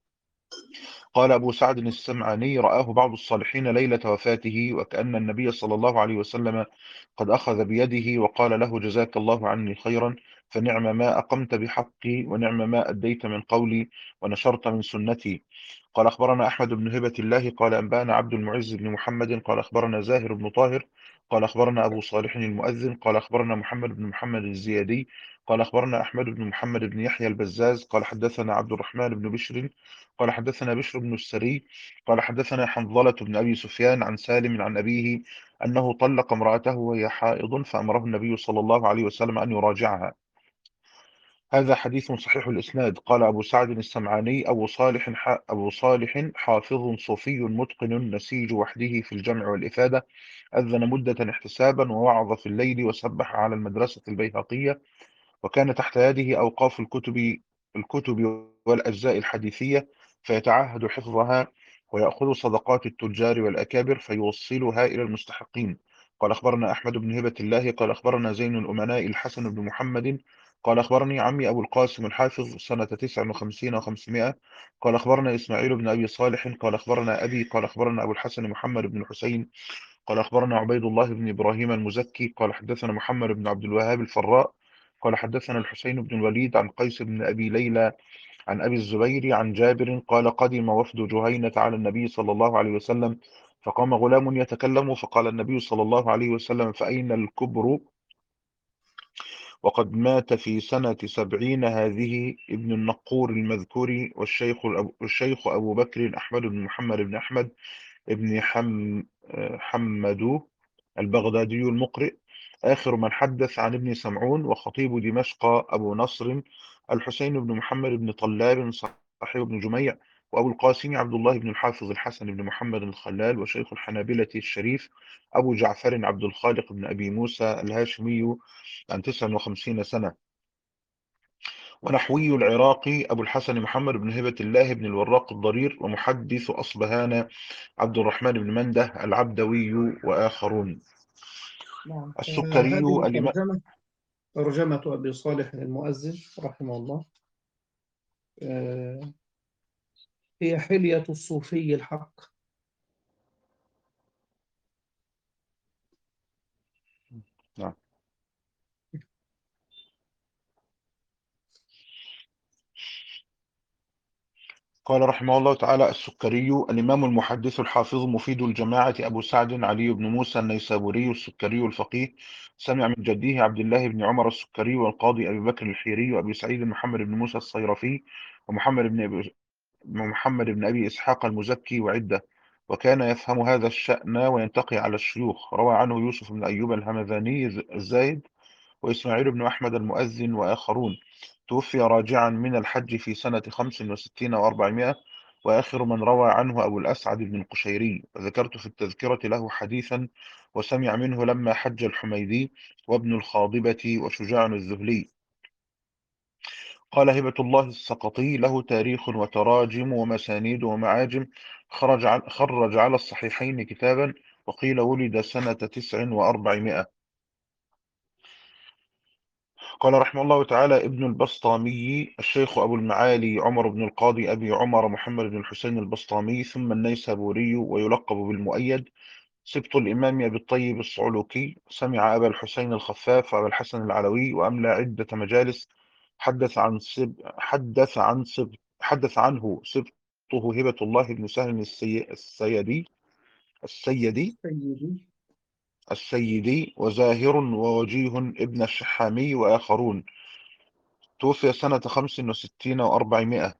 قال أبو سعد السمعاني: رآه بعض الصالحين ليلة وفاته، وكأن النبي صلى الله عليه وسلم قد أخذ بيده وقال له: جزاك الله عني خيرا، فنعم ما أقمت بحقي ونعم ما أديت من قولي ونشرت من سنتي. قال أخبرنا أحمد بن هبة الله قال أنبانا عبد المعز بن محمد قال أخبرنا زاهر بن طاهر قال أخبرنا أبو صالح المؤذن قال أخبرنا محمد بن محمد الزيادي قال أخبرنا أحمد بن محمد بن يحيى البزاز قال حدثنا عبد الرحمن بن بشر قال حدثنا بشر بن السري قال حدثنا حنظلة بن أبي سفيان عن سالم عن أبيه أنه طلق امرأته وهي حائض فأمره النبي صلى الله عليه وسلم أن يراجعها. هذا حديث صحيح الإسناد. قال أبو سعد السمعاني أبو صالح ح... أبو صالح حافظ صوفي متقن نسيج وحده في الجمع والإفادة، أذن مدة احتسابا ووعظ في الليل وسبح على المدرسة البيهقية، وكان تحت يده أوقاف الكتب الكتب والأجزاء الحديثية فيتعهد حفظها، ويأخذ صدقات التجار والأكابر فيوصلها إلى المستحقين. قال أخبرنا أحمد بن هبة الله قال أخبرنا زين الأمناء الحسن بن محمد قال أخبرني عمي أبو القاسم الحافظ سنة تسع وخمسين وخمسمائة قال أخبرنا إسماعيل بن أبي صالح قال أخبرنا أبي قال أخبرنا أبو الحسن محمد بن الحسين قال أخبرنا عبيد الله بن إبراهيم المزكي قال حدثنا محمد بن عبد الوهاب الفراء قال حدثنا الحسين بن الوليد عن قيس بن أبي ليلى عن أبي الزبير عن جابر قال قدم وفد جهينة على النبي صلى الله عليه وسلم فقام غلام يتكلم فقال النبي صلى الله عليه وسلم فأين الكبر وقد مات في سنة سبعين هذه ابن النقور المذكور والشيخ, والشيخ أبو بكر أحمد بن محمد بن أحمد ابن حم حمدو البغدادي المقرئ آخر من حدث عن ابن سمعون وخطيب دمشق أبو نصر الحسين بن محمد بن طلاب صاحب بن جميع وأبو القاسم عبد الله بن الحافظ الحسن بن محمد الخلال وشيخ الحنابلة الشريف أبو جعفر عبد الخالق بن أبي موسى الهاشمي عن تسع وخمسين سنة. ونحوي العراقي أبو الحسن محمد بن هبة الله بن الوراق الضرير ومحدث أصبهان عبد الرحمن بن منده العبدوي وآخرون. نعم. آه السكري هذه الإمام. ترجمة ترجمة أبي صالح المؤذن رحمه الله. آه هي حلية الصوفي الحق. نعم. قال رحمه الله تعالى السكري الإمام المحدث الحافظ مفيد الجماعة أبو سعد علي بن موسى النيسابوري السكري الفقيه، سمع من جده عبد الله بن عمر السكري والقاضي أبي بكر الحيري وأبي سعيد محمد بن موسى الصيرفي ومحمد بن أبي محمد بن أبي إسحاق المزكي وعدة، وكان يفهم هذا الشأن وينتقي على الشيوخ. روى عنه يوسف بن أيوب الهمذاني الزايد وإسماعيل بن أحمد المؤذن وآخرون. توفي راجعا من الحج في سنة خمس وستين وأربعمائة، وآخر من روى عنه أبو الأسعد بن القشيري، وذكرت في التذكرة له حديثا وسمع منه لما حج الحميدي وابن الخاضبة وشجاع الذهلي. قال هبة الله السقطي له تاريخ وتراجم ومسانيد ومعاجم، خرج على, خرج على الصحيحين كتابا، وقيل ولد سنة تسع وأربعمائة. قال رحمه الله تعالى ابن البسطامي الشيخ أبو المعالي عمر بن القاضي أبي عمر محمد بن الحسين البسطامي ثم النيسابوري ويلقب بالمؤيد، سبط الإمام أبي الطيب الصعلوكي، سمع أبا الحسين الخفاف وأبا الحسن العلوي وأملى عدة مجالس. حدث عن سب حدث عن سب حدث عنه سبطه هبة الله بن سهل السي... السيدي السيدي سيدي. السيدي وزاهر ووجيه ابن الشحامي وآخرون. توفي سنة خمس وستين وأربعمائة.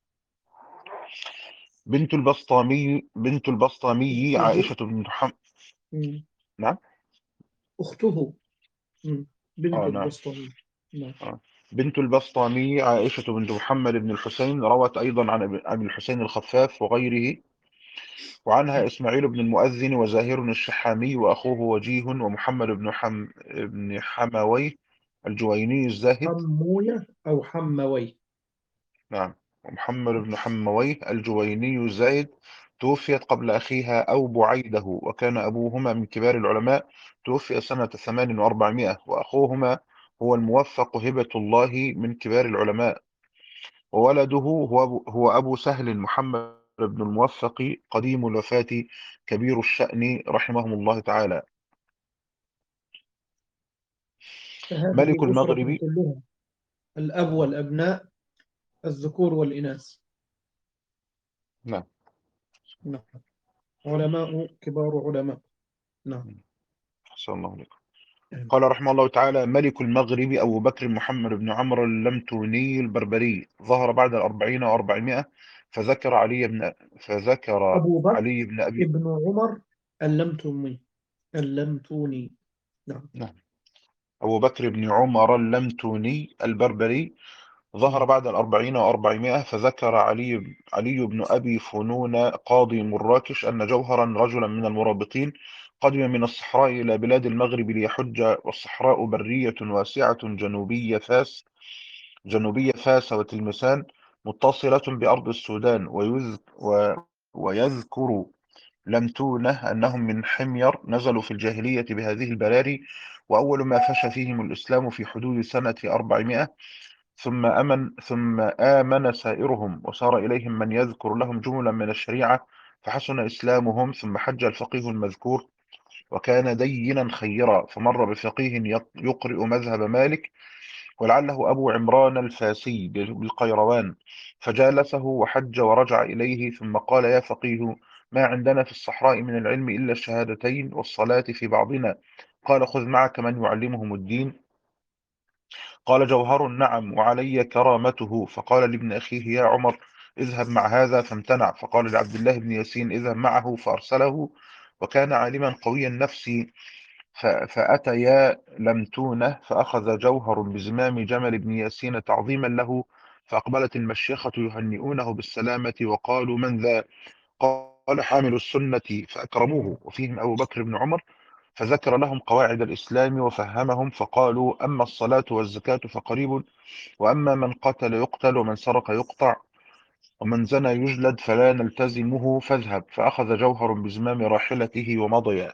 بنت البسطامي بنت البسطامي أخته. عائشة بن محمد. مم. نعم. أخته. مم. بنت آه نعم. البسطامي. نعم. آه. بنت البسطامي عائشة بنت محمد بن الحسين روت أيضا عن أبي أبي الحسين الخفاف وغيره، وعنها إسماعيل بن المؤذن وزاهر الشحامي وأخوه وجيه ومحمد بن حم بن حمويه الجويني الزاهد. حموية أو حموي. نعم. ومحمد بن حمويه الجويني الزاهد. توفيت قبل أخيها أو بعيده، وكان أبوهما من كبار العلماء. توفي سنة ثمان وأربعمائة، وأخوهما هو الموفق هبة الله من كبار العلماء، وولده هو أبو, هو أبو سهل محمد بن الموفق قديم الوفاة كبير الشأن رحمهم الله تعالى. ملك فهذه أسرة المغرب. كلها، الأب والأبناء، الذكور والإناث. نعم. نعم. علماء كبار علماء. نعم. أحسن الله عليكم. آمين. قال رحمه الله تعالى: ملك المغرب أبو بكر محمد بن عمرو اللمتوني البربري ظهر بعد الأربعين وأربعمائة، فذكر علي بن فذكر أبو بكر علي بن أبي ابن عمر اللمتوني اللمتوني نعم. نعم أبو بكر بن عمر اللمتوني البربري ظهر مم. بعد الأربعين وأربعمائة، فذكر علي علي بن أبي فنون قاضي مراكش أن جوهرا رجلا من المرابطين قدم من الصحراء إلى بلاد المغرب ليحج، والصحراء برية واسعة جنوبية فاس جنوبية فاس وتلمسان متصلة بأرض السودان، ويذ و... ويذكر لمتونة أنهم من حمير نزلوا في الجاهلية بهذه البراري، وأول ما فشى فيهم الإسلام في حدود سنة أربعمائة، ثم أمن ثم آمن سائرهم، وصار إليهم من يذكر لهم جملا من الشريعة، فحسن إسلامهم. ثم حج الفقيه المذكور، وكان دينا خيرا، فمر بفقيه يق- يقرئ مذهب مالك، ولعله أبو عمران الفاسي بالقيروان، فجالسه وحج ورجع إليه، ثم قال: يا فقيه، ما عندنا في الصحراء من العلم إلا الشهادتين والصلاة في بعضنا. قال: خذ معك من يعلمهم الدين. قال جوهر: نعم، وعلي كرامته. فقال لابن أخيه: يا عمر، اذهب مع هذا، فامتنع. فقال لعبد الله بن ياسين: اذهب معه، فأرسله، وكان عالما قوي النفس. ف- فأتيا لمتونة، فأخذ جوهر بزمام جمل بن ياسين تعظيما له، فأقبلت المشيخة يهنئونه بالسلامة، وقالوا: من ذا؟ قال: حامل السنة. فأكرموه، وفيهم أبو بكر بن عمر، فذكر لهم قواعد الإسلام وفهمهم، فقالوا: أما الصلاة والزكاة فقريب، وأما من قتل يقتل، ومن سرق يقطع، ومن زنى يجلد، فلا نلتزمه، فاذهب. فأخذ جوهر بزمام راحلته ومضيا.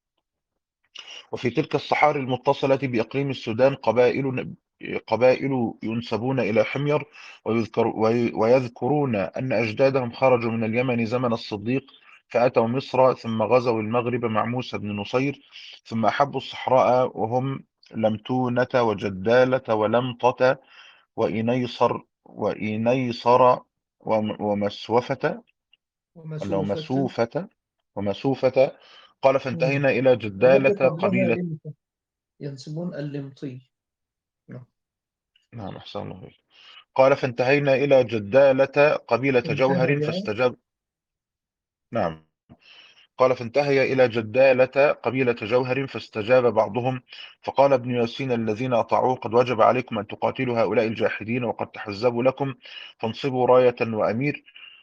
وفي تلك الصحاري المتصلة بإقليم السودان قبائل قبائل ينسبون إلى حمير، ويذكر وي- ويذكرون أن أجدادهم خرجوا من اليمن زمن الصديق، فأتوا مصر، ثم غزوا المغرب مع موسى بن نصير، ثم أحبوا الصحراء، وهم لمتونة وجدالة ولمطة وإنيصر وإنيصر وم- ومسوفة ولا ومسوفة. ومسوفة ومسوفة. قال: مم. فانتهينا إلى والتي جدالة قبلها قبيلة. لمطة، ينسبون اللمطي نعم. نعم، أحسن الله إليك. قال: فانتهينا إلى جدالة قبيلة جوهر انتهى فاستجاب. نعم. قال: فانتهي إلى جدالة قبيلة جوهر فاستجاب بعضهم، فقال ابن ياسين: الذين أطاعوه قد وجب عليكم أن تقاتلوا هؤلاء الجاحدين، وقد تحزبوا لكم، فانصبوا راية وأمير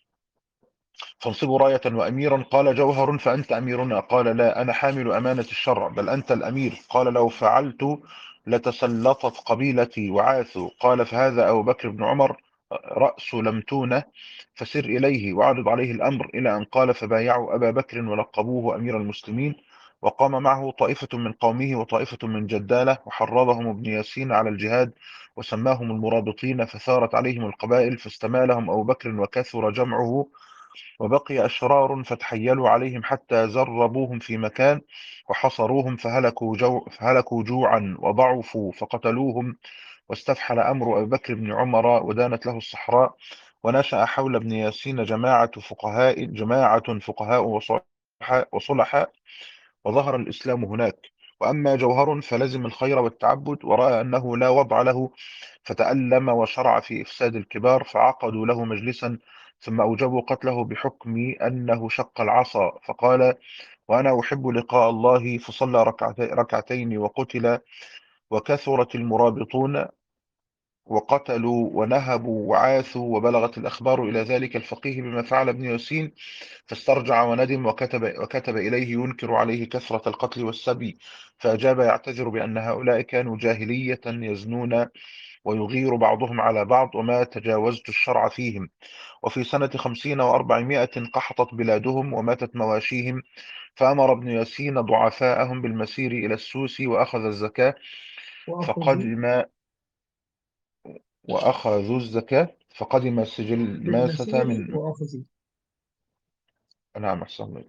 فانصبوا راية وأميرا. قال جوهر: فأنت أميرنا؟ قال: لا، أنا حامل أمانة الشرع، بل أنت الأمير. قال: لو فعلت لتسلطت قبيلتي وعاثوا. قال: فهذا أبو بكر بن عمر رأس لمتونة، فسر إليه وعرض عليه الأمر، إلى أن قال: فبايعوا أبا بكر ولقبوه أمير المسلمين، وقام معه طائفة من قومه وطائفة من جدالة، وحرضهم ابن ياسين على الجهاد، وسماهم المرابطين، فثارت عليهم القبائل، فاستمالهم أبو بكر وكثر جمعه، وبقي أشرار فتحيلوا عليهم حتى زربوهم في مكان، وحصروهم، فهلكوا, جو فهلكوا جوعا وضعفوا، فقتلوهم. واستفحل أمر أبي بكر بن عمر، ودانت له الصحراء، ونشأ حول ابن ياسين جماعة فقهاء جماعة فقهاء وصلحاء وصلحاء، وظهر الإسلام هناك. وأما جوهر فلزم الخير والتعبد، ورأى أنه لا وضع له، فتألم وشرع في إفساد الكبار، فعقدوا له مجلسا، ثم أوجبوا قتله بحكم أنه شق العصا، فقال: وأنا أحب لقاء الله، فصلى ركعتي- ركعتين وقتل. وكثرت المرابطون، وقتلوا ونهبوا وعاثوا، وبلغت الأخبار إلى ذلك الفقيه بما فعل ابن ياسين، فاسترجع وندم، وكتب, وكتب إليه ينكر عليه كثرة القتل والسبي، فأجاب يعتذر بأن هؤلاء كانوا جاهلية يزنون، ويغير بعضهم على بعض، وما تجاوزت الشرع فيهم. وفي سنة خمسين وأربعمائة قحطت بلادهم وماتت مواشيهم، فأمر ابن ياسين ضعفاءهم بالمسير إلى السوس، وأخذ الزكاة وأخذوا فقدم وأخذوا الزكاة فقدم سجل ماسة بالمسير من. وأخذوا. نعم، أحسن الله.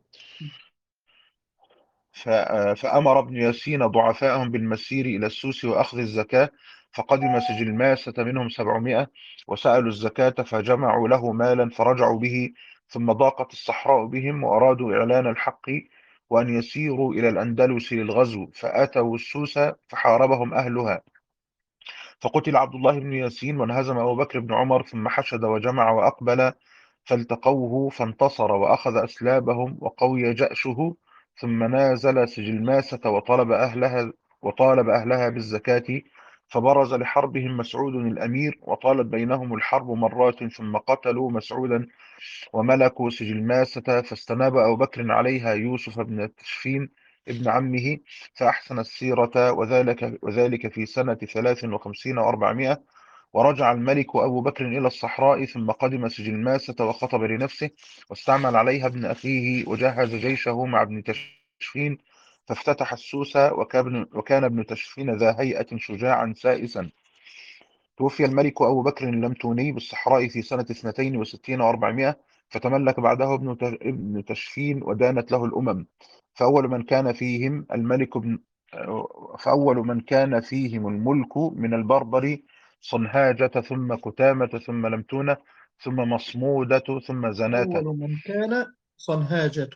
ف- فأمر ابن ياسين ضعفاءهم بالمسير إلى السوس وأخذ الزكاة، فقدم سجل ماسة منهم سبعمائة، وسألوا الزكاة، فجمعوا له مالا، فرجعوا به. ثم ضاقت الصحراء بهم، وأرادوا إعلان الحق، وأن يسيروا إلى الأندلس للغزو، فأتوا السوس فحاربهم أهلها، فقتل عبد الله بن ياسين، وانهزم أبو بكر بن عمر، ثم حشد وجمع وأقبل فالتقوه فانتصر وأخذ أسلابهم وقوي جأشه، ثم نازل سجلماسة وطلب أهلها وطالب أهلها بالزكاة، فبرز لحربهم مسعود الأمير، وطالت بينهم الحرب مرات، ثم قتلوا مسعودا وملكوا سجلماسة، فاستناب أبو بكر عليها يوسف بن تشفين ابن عمه فأحسن السيرة، وذلك, وذلك في سنة ثلاث وخمسين وأربعمائة. ورجع الملك أبو بكر إلى الصحراء، ثم قدم سجلماسة وخطب لنفسه، واستعمل عليها ابن أخيه، وجهز جيشه مع ابن تشفين، فافتتح السوس، وكان وكان ابن تشفين ذا هيئة شجاعا سائسا. توفي الملك أبو بكر اللمتوني بالصحراء في سنة اثنتين وستين وأربعمائة، فتملك بعده ابن تش- ابن تشفين، ودانت له الأمم. فأول من كان فيهم الملك بن فأول من كان فيهم الملك من البربر صنهاجة، ثم كتامة، ثم لمتونة، ثم مصمودة، ثم زناتة. أول من كان صنهاجة.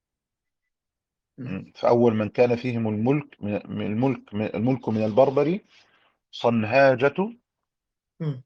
نعم. فأول من كان فيهم الملك من من الملك من الملك من البربر صنهاجة، مم.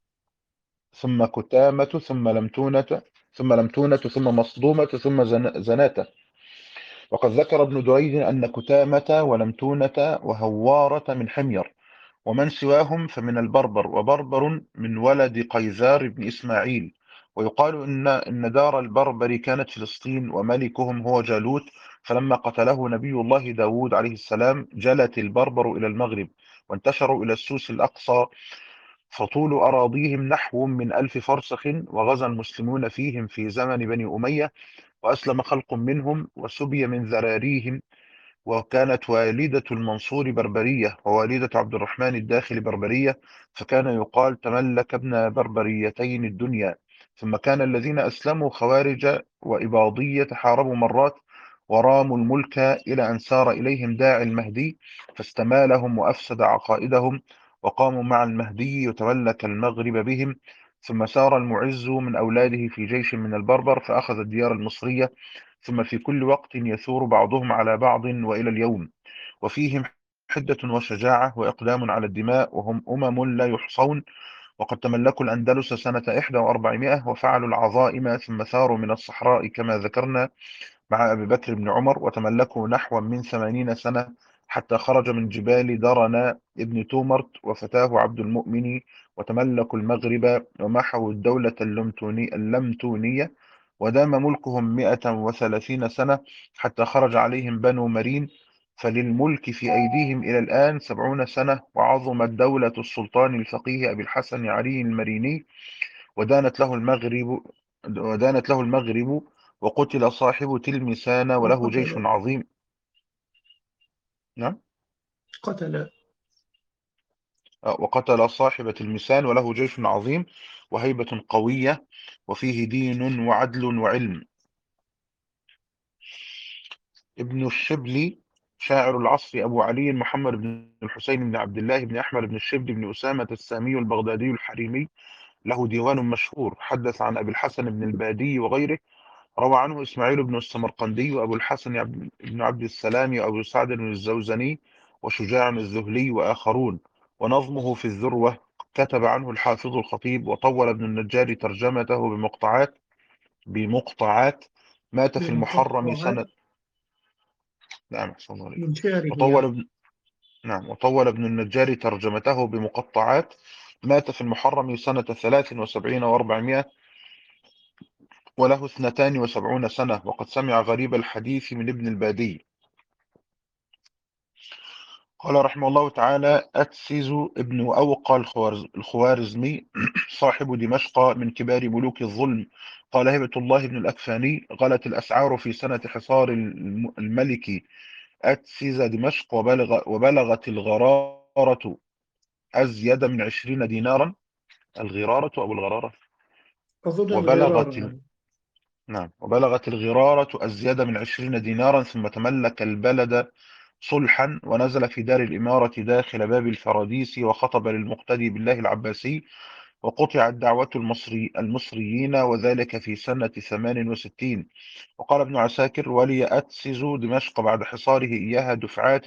ثم كتامة، ثم لمتونة ثم لمتونة ثم مصدومة، ثم زن- زناتة. وقد ذكر ابن دريد أن كتامة ولمتونة وهوارة من حمير، ومن سواهم فمن البربر، وبربر من ولد قيزار بن إسماعيل. ويقال إن إن دار البربر كانت فلسطين، وملكهم هو جالوت، فلما قتله نبي الله داود عليه السلام جلت البربر إلى المغرب، وانتشروا إلى السوس الأقصى، فطول أراضيهم نحو من ألف فرسخ، وغزا المسلمون فيهم في زمن بني أمية، وأسلم خلق منهم، وسبي من ذراريهم. وكانت والدة المنصور بربرية، ووالدة عبد الرحمن الداخل بربرية، فكان يقال تملك ابن بربريتين الدنيا. ثم كان الذين أسلموا خوارج وإباضية حاربوا مرات، وراموا الملك إلى أن سار إليهم داعي المهدي، فاستمالهم وأفسد عقائدهم، وقاموا مع المهدي يتملك المغرب بهم. ثم سار المعز من أولاده في جيش من البربر، فأخذ الديار المصرية، ثم في كل وقت يثور بعضهم على بعض وإلى اليوم، وفيهم حدة وشجاعة وإقدام على الدماء، وهم أمم لا يحصون. وقد تملكوا الأندلس سنة إحدى وأربعمائة، وفعلوا العظائم، ثم ثاروا من الصحراء كما ذكرنا مع أبي بكر بن عمر، وتملكوا نحو من ثمانين سنة، حتى خرج من جبال درنا ابن تومرت وفتاه عبد المؤمن، وتملكوا المغرب، ومحوا الدولة اللمتوني اللمتونية، ودام ملكهم مئة وثلاثين سنة، حتى خرج عليهم بنو مرين، فللملك في أيديهم إلى الآن سبعون سنة. وعظمت دولة السلطان الفقيه أبي الحسن علي المريني، ودانت له المغرب ودانت له المغرب وقتل صاحب تلمسان، وله جيش وقتل عظيم. نعم. قتل آه، وقتل صاحب تلمسان، وله جيش عظيم، وهيبة قوية، وفيه دين وعدل وعلم. ابن الشبلي شاعر العصر أبو علي محمد بن الحسين بن عبد الله بن أحمد بن الشبلي بن أسامة السامي البغدادي الحريمي، له ديوان مشهور، حدث عن أبي الحسن بن البادي وغيره. روى عنه إسماعيل بن السمرقندي، وأبو الحسن عبد- بن عبد السلام، وأبو سعد بن الزوزني، وشجاع الذهلي، وآخرون. ونظمه في الذروة. كتب عنه الحافظ الخطيب، وطول ابن النجار ترجمته بمقطعات بمقطعات مات في المحرم بمقطعات سنة. نعم، أحسن الله عليك. من شعره وطول يعني. ابن نعم وطول ابن النجار ترجمته بمقطعات. مات في المحرم سنة ثلاث وسبعين وأربعمائة، وله اثنتان وسبعون سنة، وقد سمع غريب الحديث من ابن البادي. قال رحمه الله تعالى: أتسز ابن أوقى الخوارز- الخوارزمي صاحب دمشق، من كبار ملوك الظلم. قال هبة الله بن الأكفاني: غلت الأسعار في سنة حصار الم- الملك أتسز دمشق، وبلغ وبلغت الغرارة أزيد من عشرين دينارا. الغرارة أو الغرارة أظن الغرار وبلغت ال... يعني. نعم وبلغت الغرارة أزيد من عشرين دينارا، ثم تملك البلد صلحا، ونزل في دار الإمارة داخل باب الفراديس، وخطب للمقتدي بالله العباسي، وقطعت دعوة المصري المصريين وذلك في سنة ثمان وستين. وقال ابن عساكر: ولي أتسز دمشق بعد حصاره إياها دفعات،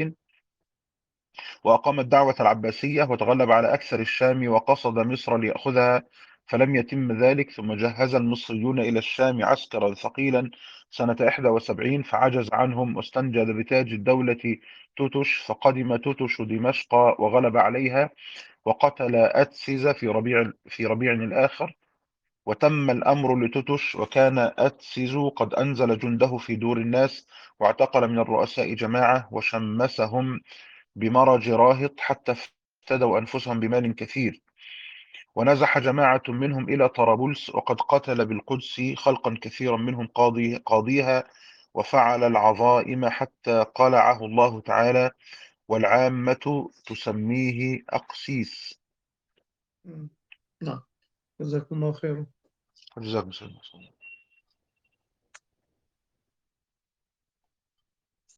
وأقام الدعوة العباسية وتغلب على أكثر الشام وقصد مصر ليأخذها، فلم يتم ذلك. ثم جهز المصريون إلى الشام عسكرا ثقيلا سنة إحدى وسبعين فعجز عنهم، واستنجد بتاج الدولة توتش، فقدم توتش دمشق وغلب عليها وقتل أتسز في ربيع في ربيع الآخر. وتم الأمر لتوتش، وكان أتسز قد أنزل جنده في دور الناس، واعتقل من الرؤساء جماعة وشمسهم بمرج راهط حتى افتدوا أنفسهم بمال كثير. ونزح جماعة منهم إلى طرابلس، وقد قتل بالقدس خلقا كثيرا منهم قاضي قاضيها، وفعل العظائم حتى قلعه الله تعالى، والعامة تسميه أقسيس. مم. نعم، جزاكم الله خيرا. جزاكم الله خيرا.